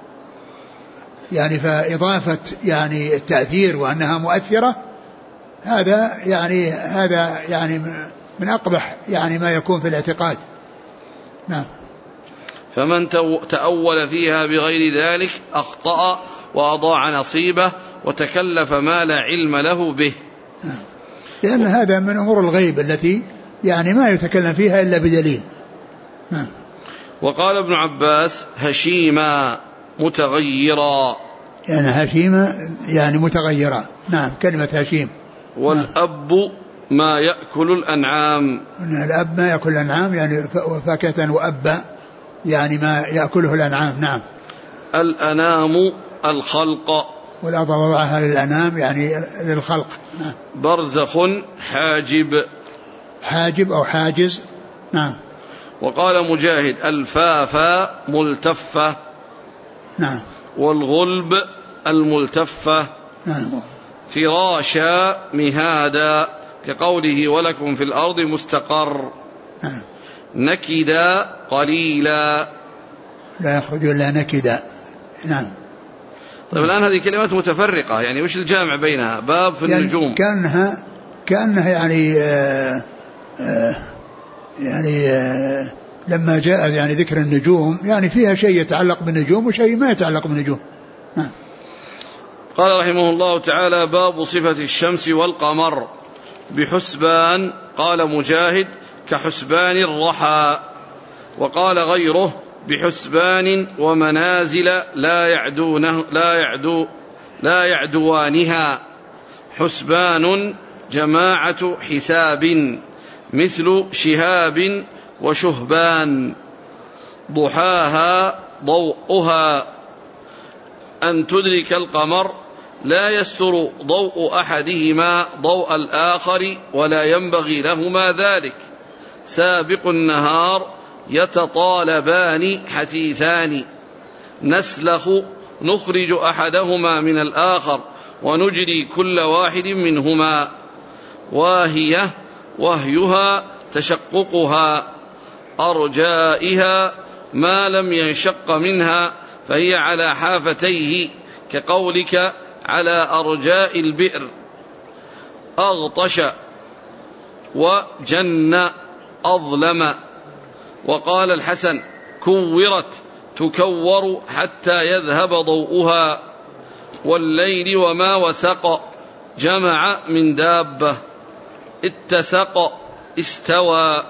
يعني فإضافة يعني التأثير وأنها مؤثرة هذا يعني من أقبح يعني ما يكون في الاعتقاد. نعم. فمن تأول فيها بغير ذلك أخطأ وأضاع نصيبه وتكلف ما لا علم له به. نعم. لأن هذا من أمور الغيب التي يعني ما يتكلم فيها إلا بدليل. نعم. وقال ابن عباس: هشيما متغيرا، يعني هشيمة يعني متغيرة. نعم، كلمة هشيم. والأب ما يأكل الأنعام. الأب ما يأكل الأنعام يعني فاكهة وأبا يعني ما يأكله الأنعام. نعم. الأنام الخلق، والأرض وضعها للأنام يعني للخلق. نعم. برزخ حاجب، حاجب أو حاجز. نعم. وقال مجاهد: الفافا ملتفة. نعم. والغلب الملتفة. نعم. فراشا مهادا، كقوله: ولكم في الأرض مستقر. نعم. نكدا قليلا، لا يخرج إلا نكدا. نعم. طيب الآن هذه كلمات متفرقة، يعني وش الجامع بينها؟ باب في يعني النجوم كأنها يعني لما جاء يعني ذكر النجوم يعني فيها شيء يتعلق بالنجوم وشيء ما يتعلق بالنجوم. قال رحمه الله تعالى: باب صفة الشمس والقمر بحسبان. قال مجاهد: كحسبان الرحى. وقال غيره: بحسبان ومنازل لا يعدوانها. حسبان جماعة حساب، مثل شهاب وشهبان. ضحاها ضوءها، أن تدرك القمر، لا يستر ضوء أحدهما ضوء الآخر ولا ينبغي لهما ذلك. سابق النهار يتطالبان حثيثان، نسلخ نخرج أحدهما من الآخر ونجري كل واحد منهما. وهيها تشققها، أرجائها ما لم ينشق منها فهي على حافتيه، كقولك: على أرجاء البئر. أغطش وجن أظلم. وقال الحسن كورت تكور حتى يذهب ضوءها. والليل وما وسق جمع من دابة. اتسق استوى.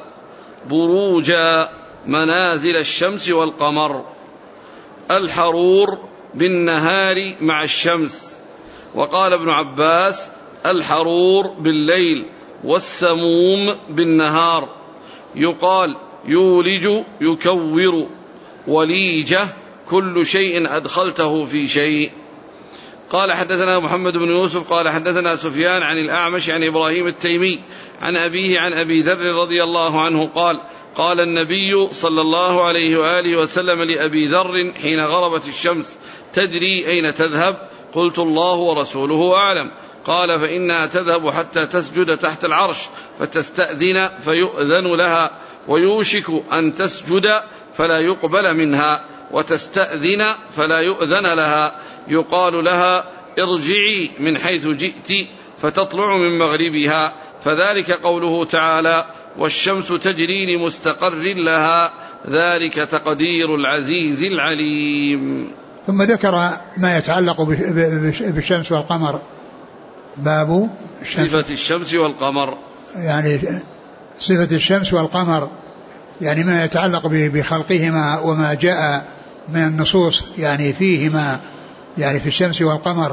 بروجا منازل الشمس والقمر. الحرور بالنهار مع الشمس. وقال ابن عباس الحرور بالليل والسموم بالنهار. يقال يولج يكور. وليجة كل شيء أدخلته في شيء. قال حدثنا محمد بن يوسف قال حدثنا سفيان عن الأعمش عن إبراهيم التيمي عن أبيه عن أبي ذر رضي الله عنه قال قال النبي صلى الله عليه وآله وسلم لأبي ذر حين غربت الشمس تدري أين تذهب؟ قلت الله ورسوله أعلم. قال فإنها تذهب حتى تسجد تحت العرش فتستأذن فيؤذن لها ويوشك أن تسجد فلا يقبل منها وتستأذن فلا يؤذن لها. يقال لها ارجعي من حيث جئت فتطلع من مغربها. فذلك قوله تعالى والشمس تجري لمستقر لها ذلك تقدير العزيز العليم. ثم ذكر ما يتعلق بالشمس والقمر. باب صفة الشمس والقمر، يعني صفة الشمس والقمر، يعني ما يتعلق بخلقهما وما جاء من النصوص يعني فيهما، يعني في الشمس والقمر.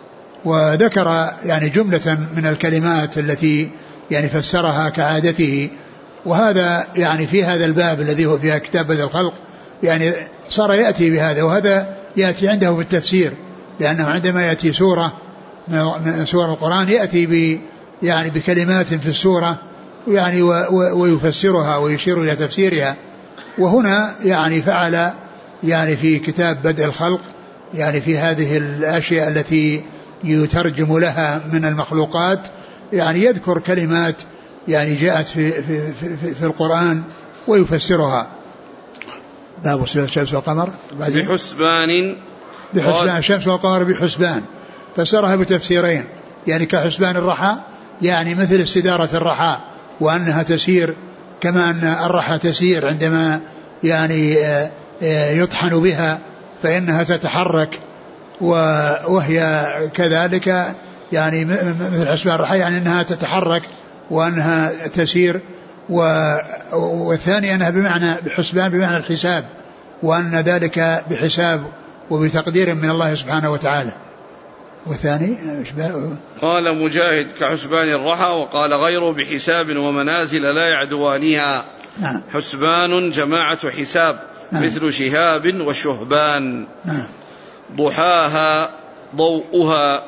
وذكر يعني جملة من الكلمات التي يعني فسرها كعادته. وهذا يعني في هذا الباب الذي هو فيها كتاب بدء الخلق يعني صار يأتي بهذا، وهذا يأتي عنده في التفسير، لأنه عندما يأتي سورة من سور القرآن يأتي يعني بكلمات في السورة يعني ويفسرها ويشير إلى تفسيرها. وهنا يعني فعل يعني في كتاب بدء الخلق يعني في هذه الأشياء التي يترجم لها من المخلوقات، يعني يذكر كلمات يعني جاءت في القرآن ويفسرها. باب الشمس والقمر بحسبان الشمس والقمر بحسبان، فسرها بتفسيرين، يعني كحسبان الرحى يعني مثل استدارة الرحى وأنها تسير كما أن الرحى تسير عندما يعني يطحن بها فإنها تتحرك، وهي كذلك يعني مثل حسبان الرحى يعني أنها تتحرك وأنها تسير. والثاني أنها بمعنى بحسبان بمعنى الحساب، وأن ذلك بحساب وبتقدير من الله سبحانه وتعالى. والثاني قال مجاهد كحسبان الرحى، وقال غيره بحساب ومنازل لا يعدوانها. نعم. حسبان جماعة حساب. نعم. مثل شهاب وشهبان. نعم. ضحاها ضوءها.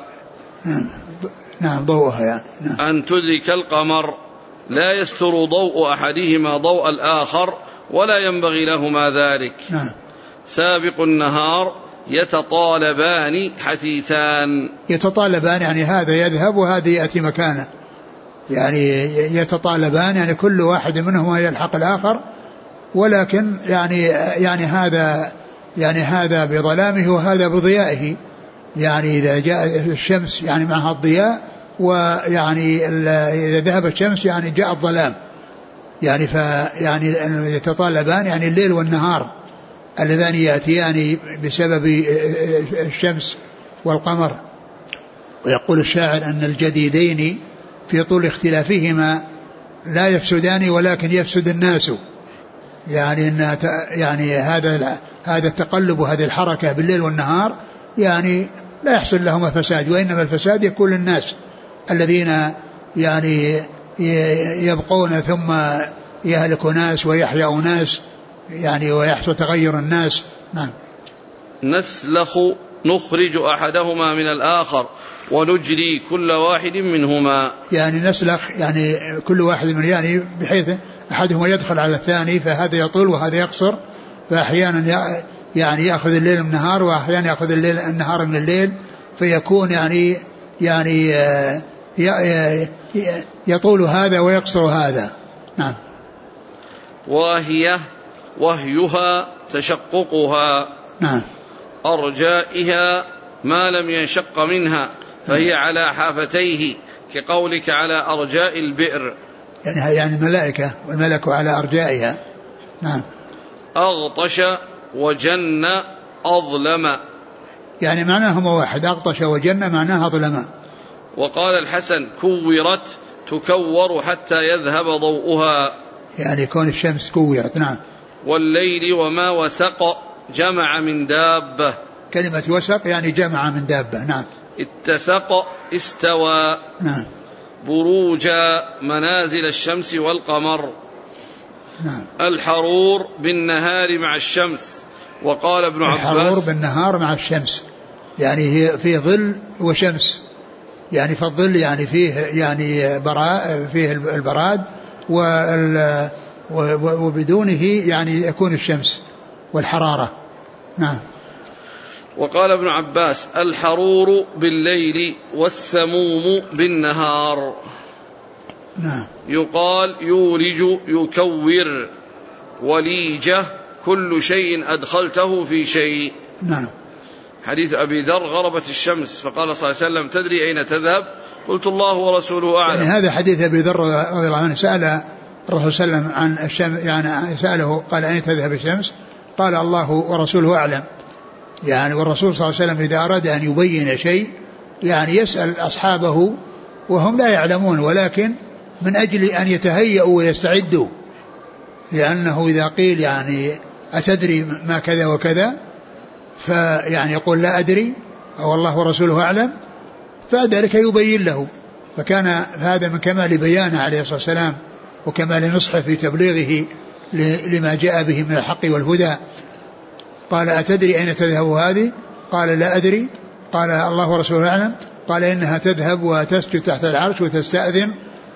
نعم ضوءها يعني. نعم. أن تدرك القمر لا يستر ضوء أحدهما ضوء الآخر ولا ينبغي لهما ذلك. نعم. سابق النهار يتطالبان حثيثان. يتطالبان يعني هذا يذهب وهذا يأتي مكانه، يعني يتطالبان يعني كل واحد منهما يلحق الآخر، ولكن يعني هذا بظلامه وهذا بضيائه. يعني إذا جاء الشمس يعني معها الضياء، ويعني إذا ذهب الشمس يعني جاء الظلام، يعني فيعني يتطالبان يعني الليل والنهار اللذان يأتيان بسبب الشمس والقمر. ويقول الشاعر أن الجديدين في طول اختلافهما لا يفسدان ولكن يفسد الناس، يعني هذا التقلب وهذه الحركة بالليل والنهار يعني لا يحصل لهما فساد، وإنما الفساد يكون للناس الذين يعني يبقون ثم يهلك ناس ويحيا ناس، يعني ويحصل تغير الناس. نعم. نسلخ نخرج أحدهما من الآخر ونجري كل واحد منهما. يعني نسلخ يعني كل واحد من يعني بحيث أحدهما يدخل على الثاني، فهذا يطول وهذا يقصر، فأحيانا يعني يأخذ الليل من النهار وأحيانا يأخذ النهار من الليل، فيكون يعني يطول هذا ويقصر هذا. نعم. وهيها تشققها. نعم. أرجائها ما لم ينشق منها، فهي على حافتيه كقولك على أرجاء البئر. يعني الملائكة والملك على أرجائها. نعم. أغطش وجن أظلم، يعني معناهما واحد، أغطش وجن معناها أظلم. وقال الحسن كورت تكور حتى يذهب ضوءها، يعني كون الشمس كورت. نعم. والليل وما وسق جمع من دابة، كلمة وسق يعني جمع من دابة. نعم. اتسق استوى. نعم. بروج منازل الشمس والقمر. نعم. الحرور بالنهار مع الشمس. وقال ابن عباس الحرور بالنهار مع الشمس، يعني هي في ظل وشمس، يعني فالظل يعني فيه يعني فيه البراد وبدونه يعني يكون الشمس والحرارة. نعم. وقال ابن عباس الحرور بالليل والسموم بالنهار. نعم. يقال يولج يكور، وليجة كل شيء أدخلته في شيء. نعم. حديث أبي ذر غربت الشمس فقال صلى الله عليه وسلم تدري أين تذهب؟ قلت الله ورسوله أعلم. يعني هذا حديث أبي ذر رضي الله عنه، سأل الرسول صلى الله عليه وسلم عن الشمس، يعني سأله قال أين تذهب الشمس؟ قال الله ورسوله أعلم. يعني والرسول صلى الله عليه وسلم إذا أراد أن يبين شيء يعني يسأل أصحابه وهم لا يعلمون، ولكن من أجل أن يتهيئوا ويستعدوا، لأنه إذا قيل يعني أتدري ما كذا وكذا فيعني يقول لا أدري أو الله ورسوله أعلم، فذلك يبين له. فكان هذا من كمال بيانه عليه الصلاة والسلام وكمال نصحه في تبليغه لما جاء به من الحق والهدى. قال أتدري أين تذهب هذه؟ قال لا أدري. قال الله ورسوله أعلم. قال إنها تذهب وتسجد تحت العرش وتستأذن،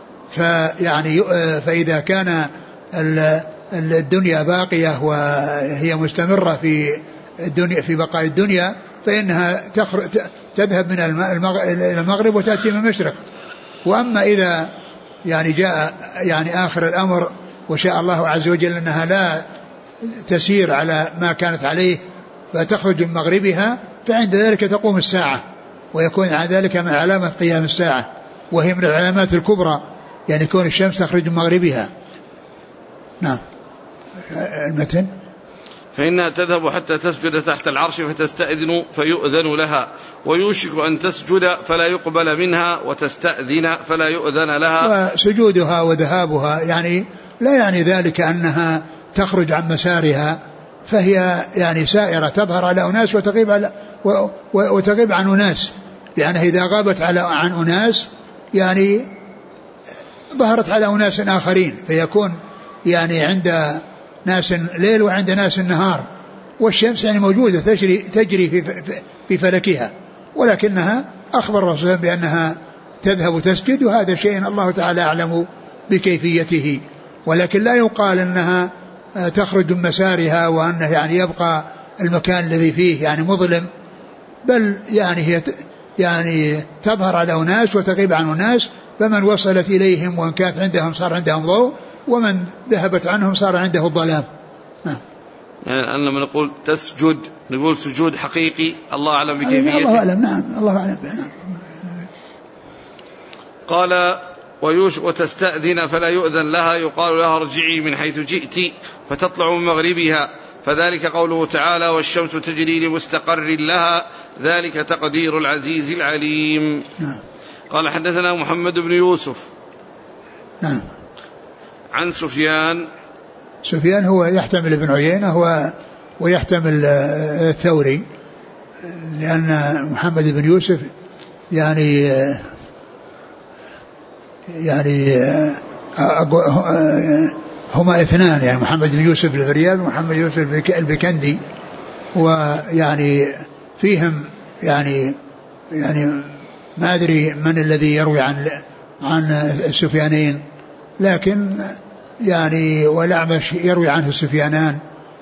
فإذا كان الدنيا باقية وهي مستمرة في الدنيا في بقاء الدنيا فإنها تذهب من المغرب وتأتي من المشرق. وأما إذا يعني جاء يعني آخر الأمر وشاء الله عز وجل أنها لا تسير على ما كانت عليه فتخرج من مغربها، فعند ذلك تقوم الساعة، ويكون ذلك من علامة قيام الساعة، وهي من العلامات الكبرى، يعني كون الشمس تخرج من مغربها. نعم. المتن فإنها تذهب حتى تسجد تحت العرش فتستأذن فيؤذن لها، ويوشك أن تسجد فلا يقبل منها وتستأذن فلا يؤذن لها. وسجودها وذهابها يعني لا يعني ذلك أنها تخرج عن مسارها، فهي يعني سائرة تظهر على أناس وتغيب عن أناس، لأنها إذا غابت عن أناس يعني ظهرت على أناس آخرين، فيكون يعني عند ناس ليل وعند ناس النهار، والشمس يعني موجودة تجري في فلكها، ولكنها أخبر الرسول بأنها تذهب تسجد، وهذا شيء الله تعالى أعلم بكيفيته، ولكن لا يقال أنها تخرج من مسارها وأنه يعني يبقى المكان الذي فيه يعني مظلم، بل يعني هي يعني تظهر على أناس وتغيب عن أناس، فمن وصلت إليهم وإن كانت عندهم صار عندهم ضوء، ومن ذهبت عنهم صار عنده الظلام. يعني أن لما نقول تسجد نقول سجود حقيقي، الله أعلم بكيفيته. الله أعلم. نعم الله أعلم. قال وتستأذن فلا يؤذن لها، يقال لها ارجعي من حيث جئت فتطلع من مغربها، فذلك قوله تعالى والشمس تجري لمستقر لها، ذلك تقدير العزيز العليم. نعم. قال حدثنا محمد بن يوسف. نعم. عن سفيان هو يحتمل ابن عيينة ويحتمل الثوري، لأن محمد بن يوسف يعني هما اثنان، يعني محمد بن يوسف الفريابي ومحمد يوسف البكندي، ويعني فيهم يعني ما أدري من الذي يروي عن السفيانين، لكن يعني والأعمش يروي عنه السفيانان،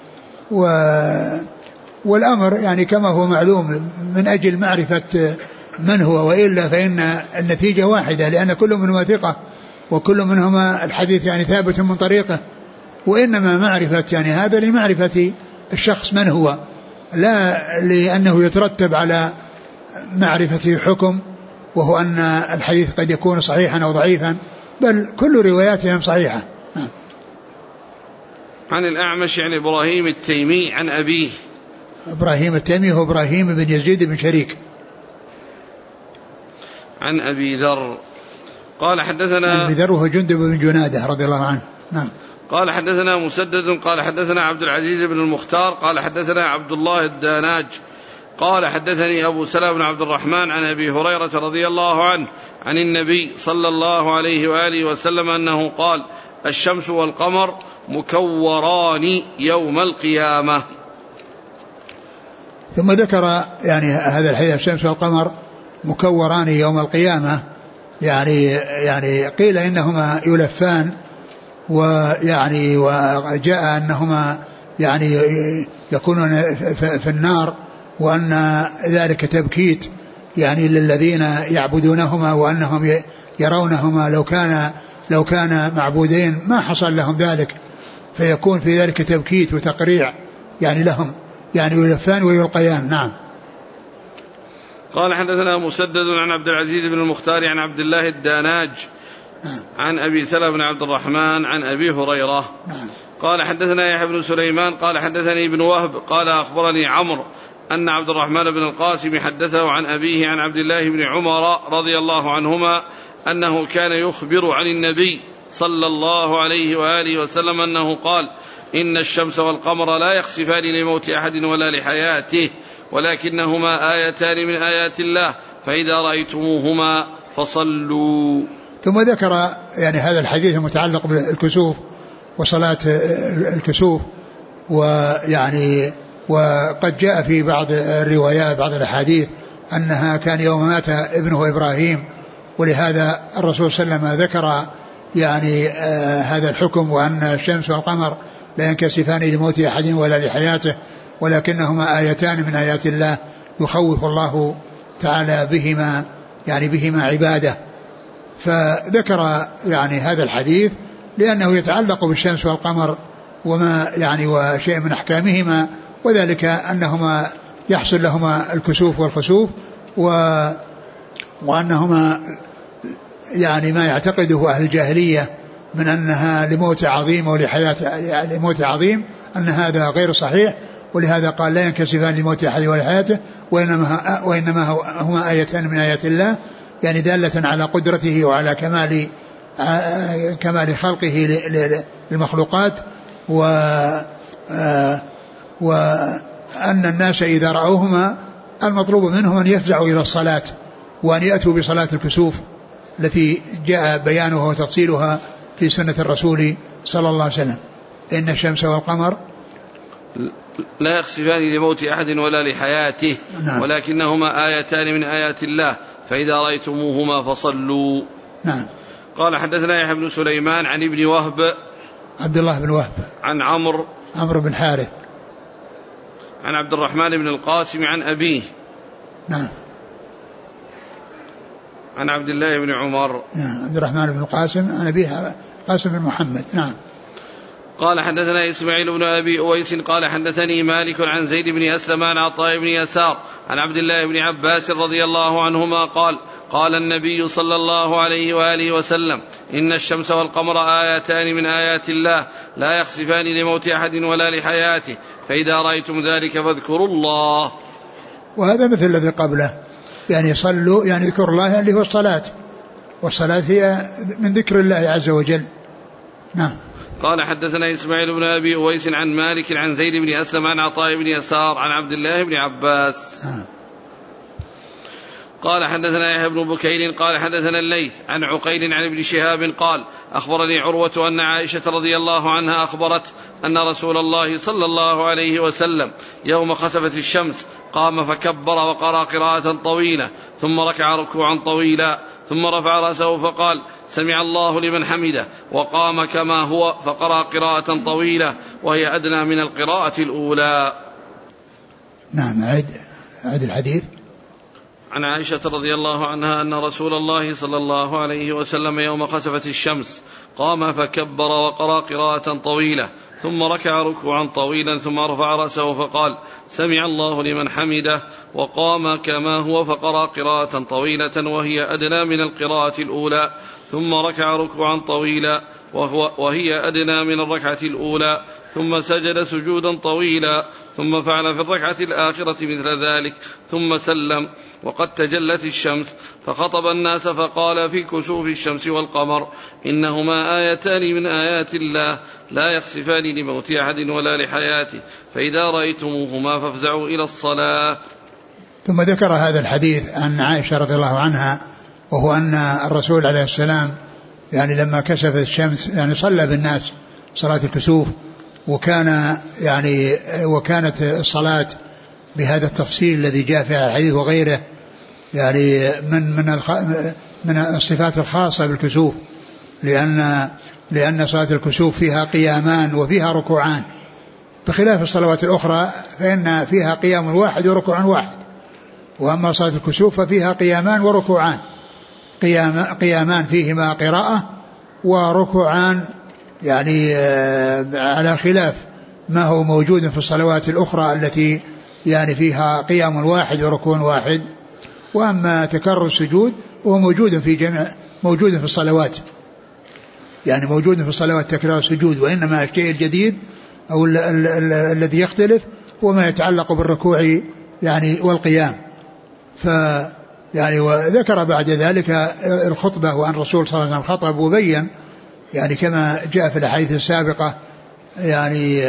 والأمر يعني كما هو معلوم من أجل معرفة من هو، وإلا فإن النتيجة واحدة، لأن كل منهما ثقة وكل منهما الحديث يعني ثابت من طريقه، وإنما معرفة يعني هذا لمعرفة الشخص من هو، لا لأنه يترتب على معرفة حكم، وهو أن الحديث قد يكون صحيحا أو ضعيفا، بل كل رواياتهم صحيحة. عن الأعمش عن إبراهيم التيمي عن أبيه. إبراهيم التيمي هو إبراهيم بن يزيد بن شريك. عن أبي ذر قال حدثنا أبي ذر وهو جندب بن جنادة رضي الله عنه. نعم. قال حدثنا مسدد قال حدثنا عبد العزيز بن المختار قال حدثنا عبد الله الداناج قال حدثني أبو سلمة بن عبد الرحمن عن أبي هريرة رضي الله عنه عن النبي صلى الله عليه وآله وسلم أنه قال: الشمس والقمر مكوران يوم القيامة. ثم ذكر يعني هذا الحديث: الشمس والقمر مكوران يوم القيامة، يعني قيل إنهما يلفان، ويعني وجاء أنهما يعني يكونون في النار، وأن ذلك تبكيت يعني للذين يعبدونهما، وأنهم يرونهما لو كان معبودين ما حصل لهم ذلك، فيكون في ذلك تبكيت وتقريع يعني لهم، يعني يلفان ويلقيان. نعم. قال حدثنا مسدد عن عبد العزيز بن المختار عن عبد الله الداناج عن أبي سلمة بن عبد الرحمن عن أبي هريرة. قال حدثنا يحيى بن سليمان قال حدثني ابن وهب قال أخبرني عمرو أن عبد الرحمن بن القاسم حدثه عن أبيه عن عبد الله بن عمر رضي الله عنهما أنه كان يخبر عن النبي صلى الله عليه وآله وسلم أنه قال: إن الشمس والقمر لا يخسفان لموت أحد ولا لحياته، ولكنهما آيتان من آيات الله، فإذا رأيتموهما فصلوا. ثم ذكر يعني هذا الحديث المتعلق بالكسوف وصلاة الكسوف، ويعني وقد جاء في بعض الروايات بعض الأحاديث أنها كان يوم مات ابنه إبراهيم، ولهذا الرسول صلى الله عليه وسلم ذكر يعني هذا الحكم، وأن الشمس والقمر لا ينكسفان لموت أحد ولا لحياته، ولكنهما آيتان من آيات الله يخوف الله تعالى بهما عباده. فذكر يعني هذا الحديث لأنه يتعلق بالشمس والقمر وما يعني وشيء من أحكامهما، وذلك أنهما يحصل لهما الكسوف والخسوف، وأنهما يعني ما يعتقده أهل الجاهلية من أنها لموت عظيم ولحياة لموت عظيم، أن هذا غير صحيح، ولهذا قال: لا ينكسفان لموت أحد ولا حياته، وإنما هما آيتان من آيات الله، يعني دالة على قدرته وعلى كمال خلقه للمخلوقات، وأن الناس إذا رأوهما المطلوب منهم أن يفزعوا إلى الصلاة، وأن يأتوا بصلاة الكسوف التي جاء بيانها وتفصيلها في سنة الرسول صلى الله عليه وسلم: إن الشمس والقمر لا يخسفان لموت أحد ولا لحياته. نعم. ولكنهما آيتان من آيات الله، فإذا رأيتموهما فصلوا. نعم. قال حدثنا يحيى بن سليمان عن ابن وهب عبد الله بن وهب عن عمرو بن حارث عن عبد الرحمن بن القاسم عن أبيه. نعم. عن عبد الله بن عمر. نعم. عبد الرحمن بن القاسم عن أبيه قاسم بن محمد. نعم. قال حدثنا إسماعيل بن أبي أويس قال حدثني مالك عن زيد بن أسلم عن عطاء بن يسار عن عبد الله بن عباس رضي الله عنهما قال: قال النبي صلى الله عليه وآله وسلم: إن الشمس والقمر آيتان من آيات الله، لا يخسفان لموت أحد ولا لحياته، فإذا رأيتم ذلك فاذكروا الله. وهذا مثل الذي قبله، يعني صلوا يعني ذكر الله اللي هو الصلاة، والصلاة هي من ذكر الله عز وجل. نعم. قال حدثنا إسماعيل بن أبي أويس عن مالك عن زيد بن أسلم عن عطاء بن يسار عن عبد الله بن عباس. قال حدثنا يحيى بن بكير قال حدثنا الليث عن عقيل عن ابن شهاب قال: أخبرني عروة أن عائشة رضي الله عنها أخبرت أن رسول الله صلى الله عليه وسلم يوم خسفت الشمس قام فكبر وقرأ قراءة طويلة، ثم ركع ركوعا طويلا، ثم رفع رأسه فقال: سمع الله لمن حمده، وقام كما هو فقرأ قراءة طويلة وهي أدنى من القراءة الأولى. نعم. عد الحديث. عن عائشة رضي الله عنها أن رسول الله صلى الله عليه وسلم يوم خسفت الشمس قام فكبر وقرأ قراءة طويلة، ثم ركع ركوعا طويلا ثم رفع رأسه فقال سمع الله لمن حمده، وقام كما هو فقرأ قراءة طويلة وهي أدنى من القراءة الأولى، ثم ركع ركوعا طويلا وهي أدنى من الركعة الأولى، ثم سجد سجودا طويلا، ثم فعل في الركعة الآخرة مثل ذلك، ثم سلم وقد تجلت الشمس، فخطب الناس فقال في كسوف الشمس والقمر إنهما آيتان من آيات الله لا يخسفان لموت أحد ولا لحياته، فإذا رأيتموهما فافزعوا إلى الصلاة. ثم ذكر هذا الحديث عن عائشة رضي الله عنها، وهو أن الرسول عليه السلام يعني لما كسفت الشمس يعني صلى بالناس صلاة الكسوف، وكانت الصلاة بهذا التفصيل الذي جاء في الحديث وغيره يعني من الصفات الخاصة بالكسوف، لأن صلاة الكسوف فيها قيامان وفيها ركوعان، بخلاف الصلوات الأخرى فإن فيها قيام واحد وركوع واحد، وأما صلاة الكسوف ففيها قيامان وركوعان، قيامان فيهما قراءة، وركوعان يعني على خلاف ما هو موجود في الصلوات الأخرى التي يعني فيها قيام واحد وركوع واحد. وأما تكرر السجود وهو موجود في الصلوات، يعني موجود في الصلوات تكرار السجود، وإنما الشيء الجديد أو الذي يختلف هو ما يتعلق بالركوع يعني والقيام. يعني وذكر بعد ذلك الخطبة، وأن الرسول صلى الله عليه وسلم خطب وبين يعني كما جاء في الحديث السابقة يعني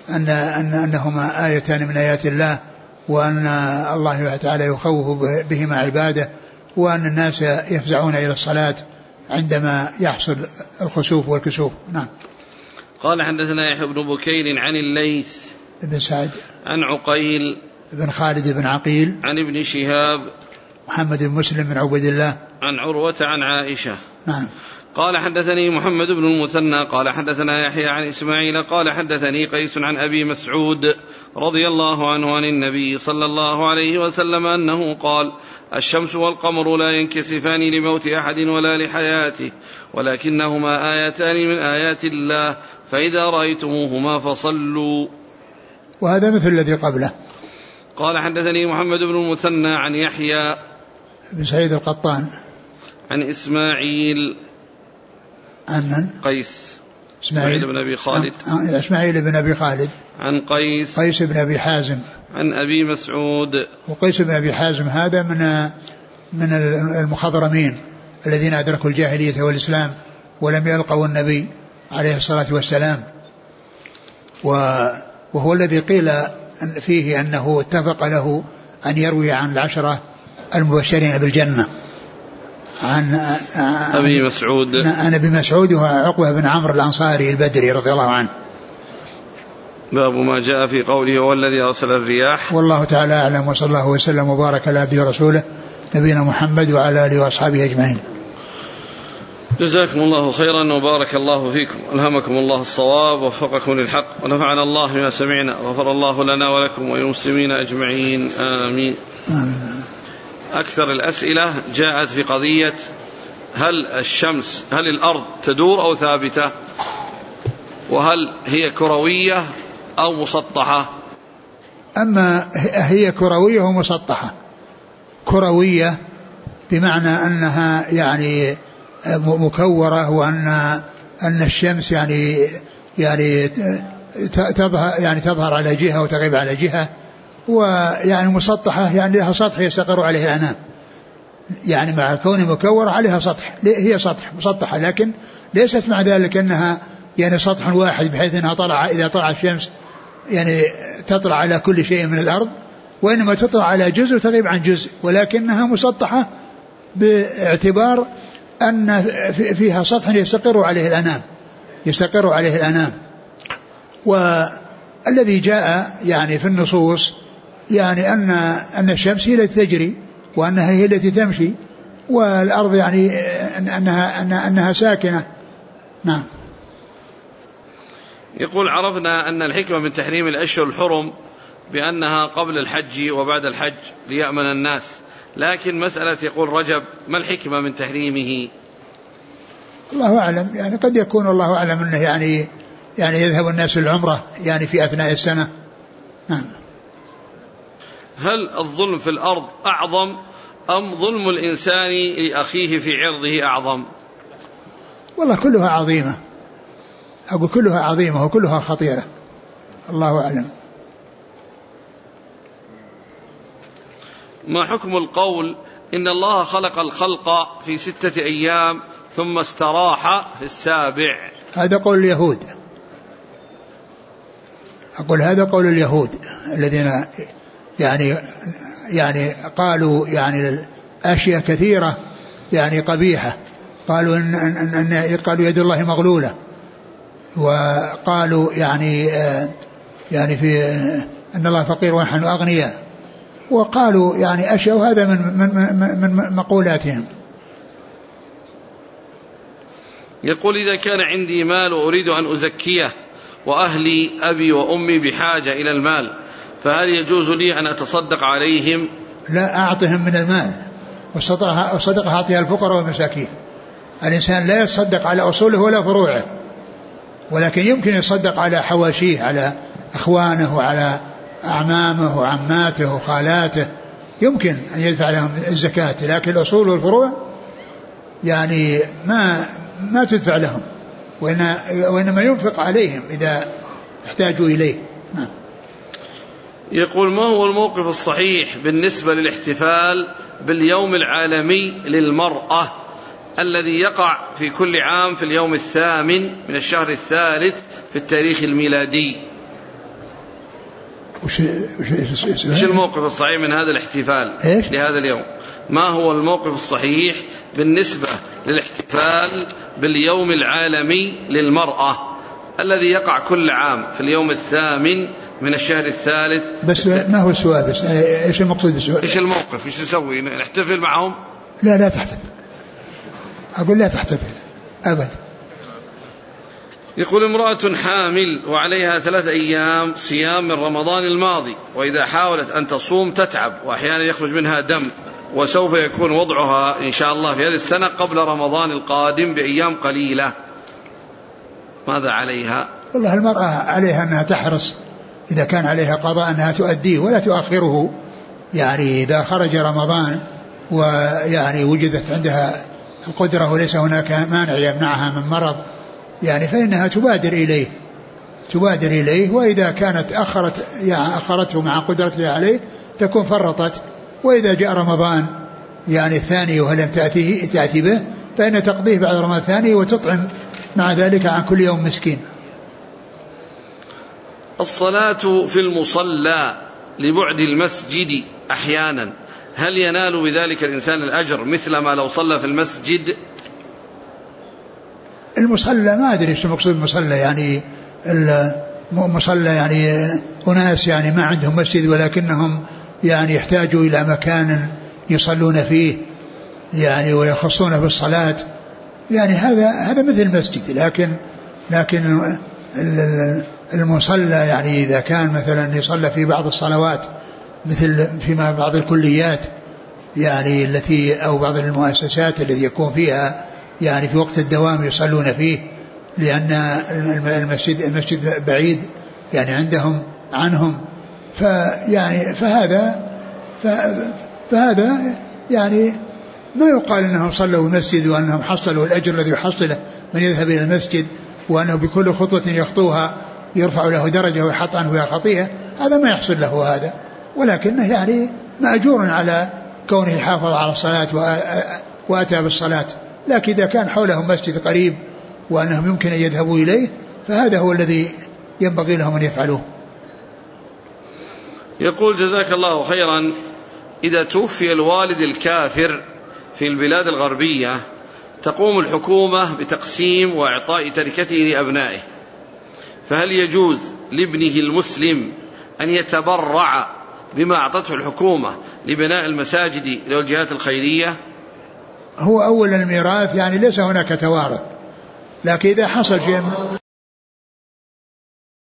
أنهما آيتان من آيات الله، وأن الله تعالى يخوف بهما عباده، وأن الناس يفزعون إلى الصلاة عندما يحصل الخسوف والكسوف. نعم. قال حدثنا يحيى بن بكير عن الليث بن سعد عن عقيل بن خالد بن عقيل عن ابن شهاب محمد بن مسلم بن عبد الله عن عروة عن عائشة. نعم. قال حدثني محمد بن المثنى قال حدثنا يحيى عن إسماعيل قال حدثني قيس عن أبي مسعود رضي الله عنه عن النبي صلى الله عليه وسلم أنه قال الشمس والقمر لا ينكسفان لموت أحد ولا لحياته، ولكنهما آيتان من آيات الله، فإذا رأيتموهما فصلوا. وهذا مثل الذي قبله. قال حدثني محمد بن المثنى عن يحيى بن سعيد القطان عن إسماعيل عن قيس إسماعيل بن أبي خالد إسماعيل بن أبي خالد عن قيس بن أبي حازم عن أبي مسعود. وقيس بن أبي حازم هذا من المخضرمين الذين أدركوا الجاهلية والإسلام ولم يلقوا النبي عليه الصلاة والسلام، وهو الذي قيل فيه أنه اتفق له أن يروي عن العشرة المبشرين بالجنة عن أبي مسعود. عن أبي مسعود وعقبة بن عمرو الأنصاري البدري رضي الله عنه. باب ما جاء في قوله هو الذي أرسل الرياح. والله تعالى أعلم، وصلى الله وسلم وبارك على عبده ورسوله نبينا محمد وعلى آله وأصحابه أجمعين. جزاكم الله خيرا وبارك الله فيكم، ألهمكم الله الصواب ووفقكم للحق، ونفعنا الله بما سمعنا، وغفر الله لنا ولكم وللمسلمين أجمعين، آمين. أكثر الأسئلة جاءت في قضية هل الأرض تدور أو ثابتة، وهل هي كروية أو مسطحة. أما هي كروية ومسطحة. كروية بمعنى أنها يعني مكورة، وأن الشمس يعني تظهر على جهة وتغيب على جهة، ويعني مسطحة يعني لها سطح يستقر عليه الأنام، يعني مع كون مكورة عليها سطح، هي سطح مسطحة، لكن ليست مع ذلك أنها يعني سطح واحد بحيث أنها إذا طلع الشمس يعني تطلع على كل شيء من الأرض، وإنما تطلع على جزء وتغيب عن جزء، ولكنها مسطحة باعتبار أن فيها سطح يستقر عليه الأنام. والذي جاء يعني في النصوص يعني أن الشمس هي التي تجري، وأنها هي التي تمشي، والأرض يعني أنها ساكنة. نعم. يقول عرفنا أن الحكمة من تحريم الأشهر الحرم بأنها قبل الحج وبعد الحج ليأمن الناس، لكن مسألة يقول رجب ما الحكمة من تحريمه؟ الله أعلم، يعني قد يكون الله أعلم أنه يعني يذهب الناس للعمرة يعني في أثناء السنة. نعم. هل الظلم في الأرض أعظم أم ظلم الإنسان لأخيه في عرضه أعظم؟ والله كلها عظيمة، أقول كلها عظيمة وكلها خطيرة، الله أعلم. ما حكم القول إن الله خلق الخلق في 6 أيام ثم استراح في 7؟ هذا قول اليهود، أقول هذا قول اليهود الذين يعني قالوا يعني أشياء كثيرة يعني قبيحة، قالوا إن قالوا يد الله مغلولة، وقالوا يعني في أن الله فقير ونحن أغنياء، وقالوا يعني أشياء، وهذا من مقولاتهم. يقول إذا كان عندي مال وأريد أن أزكيه وأهلي أبي وأمي بحاجة إلى المال، فهل يجوز لي أن أتصدق عليهم؟ لا، أعطهم من المال، وصدقها أعطيها الفقراء والمساكين. الإنسان لا يتصدق على أصوله ولا فروعه، ولكن يمكن يصدق على حواشيه، على أخوانه وعلى أعمامه وعماته وخالاته، يمكن أن يدفع لهم الزكاة، لكن الأصول والفروع يعني ما تدفع لهم، وإنما ينفق عليهم إذا احتاجوا إليه. يقول ما هو الموقف الصحيح بالنسبة للاحتفال باليوم العالمي للمرأة الذي يقع في كل عام في اليوم 8 من الشهر الثالث في التاريخ الميلادي؟ وش الموقف الصحيح من هذا الاحتفال لهذا اليوم؟ ما هو الموقف الصحيح بالنسبة للاحتفال باليوم العالمي للمرأة الذي يقع كل عام في اليوم 8 من الشهر الثالث؟ بس ما هو السؤال؟ بس ايش المقصود بالسؤال؟ ايش الموقف؟ ايش نسوي؟ نحتفل معهم؟ لا تحتفل، أقول لا تحتفل أبدا. يقول امرأة حامل وعليها 3 أيام صيام من رمضان الماضي، وإذا حاولت أن تصوم تتعب وأحيانا يخرج منها دم، وسوف يكون وضعها إن شاء الله في هذه السنة قبل رمضان القادم بأيام قليلة، ماذا عليها؟ والله المرأة عليها أنها تحرص إذا كان عليها قضاء أنها تؤديه ولا تؤخره، يعني إذا خرج رمضان ويعني وجدت عندها القدرة وليس هناك مانع يمنعها من مرض يعني فإنها تبادر إليه، وإذا كانت أخرته مع قدرتها عليه تكون فرطت، وإذا جاء رمضان يعني الثاني ولم تأتي به فإن تقضيه بعد رمضان الثاني وتطعم مع ذلك عن كل يوم مسكين. الصلاة في المصلى لبعد المسجد أحيانا، هل ينال بذلك الإنسان الأجر مثل ما لو صلى في المسجد؟ المصلى ما أدري ايش المقصود المصلى، يعني المصلى يعني أناس يعني ما عندهم مسجد ولكنهم يعني يحتاجوا إلى مكان يصلون فيه يعني ويخصونه بالصلاة، يعني هذا مثل المسجد، لكن المصلى يعني إذا كان مثلا يصلى في بعض الصلوات مثل في بعض الكليات يعني التي أو بعض المؤسسات التي يكون فيها يعني في وقت الدوام يصلون فيه، لأن المسجد بعيد يعني عنهم، فهذا يعني ما يقال أنهم صلوا المسجد وأنهم حصلوا الأجر الذي يحصله من يذهب إلى المسجد، وأنه بكل خطوة يخطوها يرفع له درجة ويحط عنه بها خطيئة، هذا ما يحصل له هذا، ولكنه يعني مأجور على كونه حافظ على الصلاة وأتى بالصلاة. لكن إذا كان حوله مسجد قريب وأنهم يمكن أن يذهبوا إليه فهذا هو الذي ينبغي لهم أن يفعلوه. يقول جزاك الله خيرا، إذا توفي الوالد الكافر في البلاد الغربية تقوم الحكومة بتقسيم وإعطاء تركته لأبنائه، فهل يجوز لابنه المسلم أن يتبرع بما أعطته الحكومة لبناء المساجد والجهات الخيرية؟ هو أول الميراث يعني ليس هناك توارث، لكن إذا حصل شيء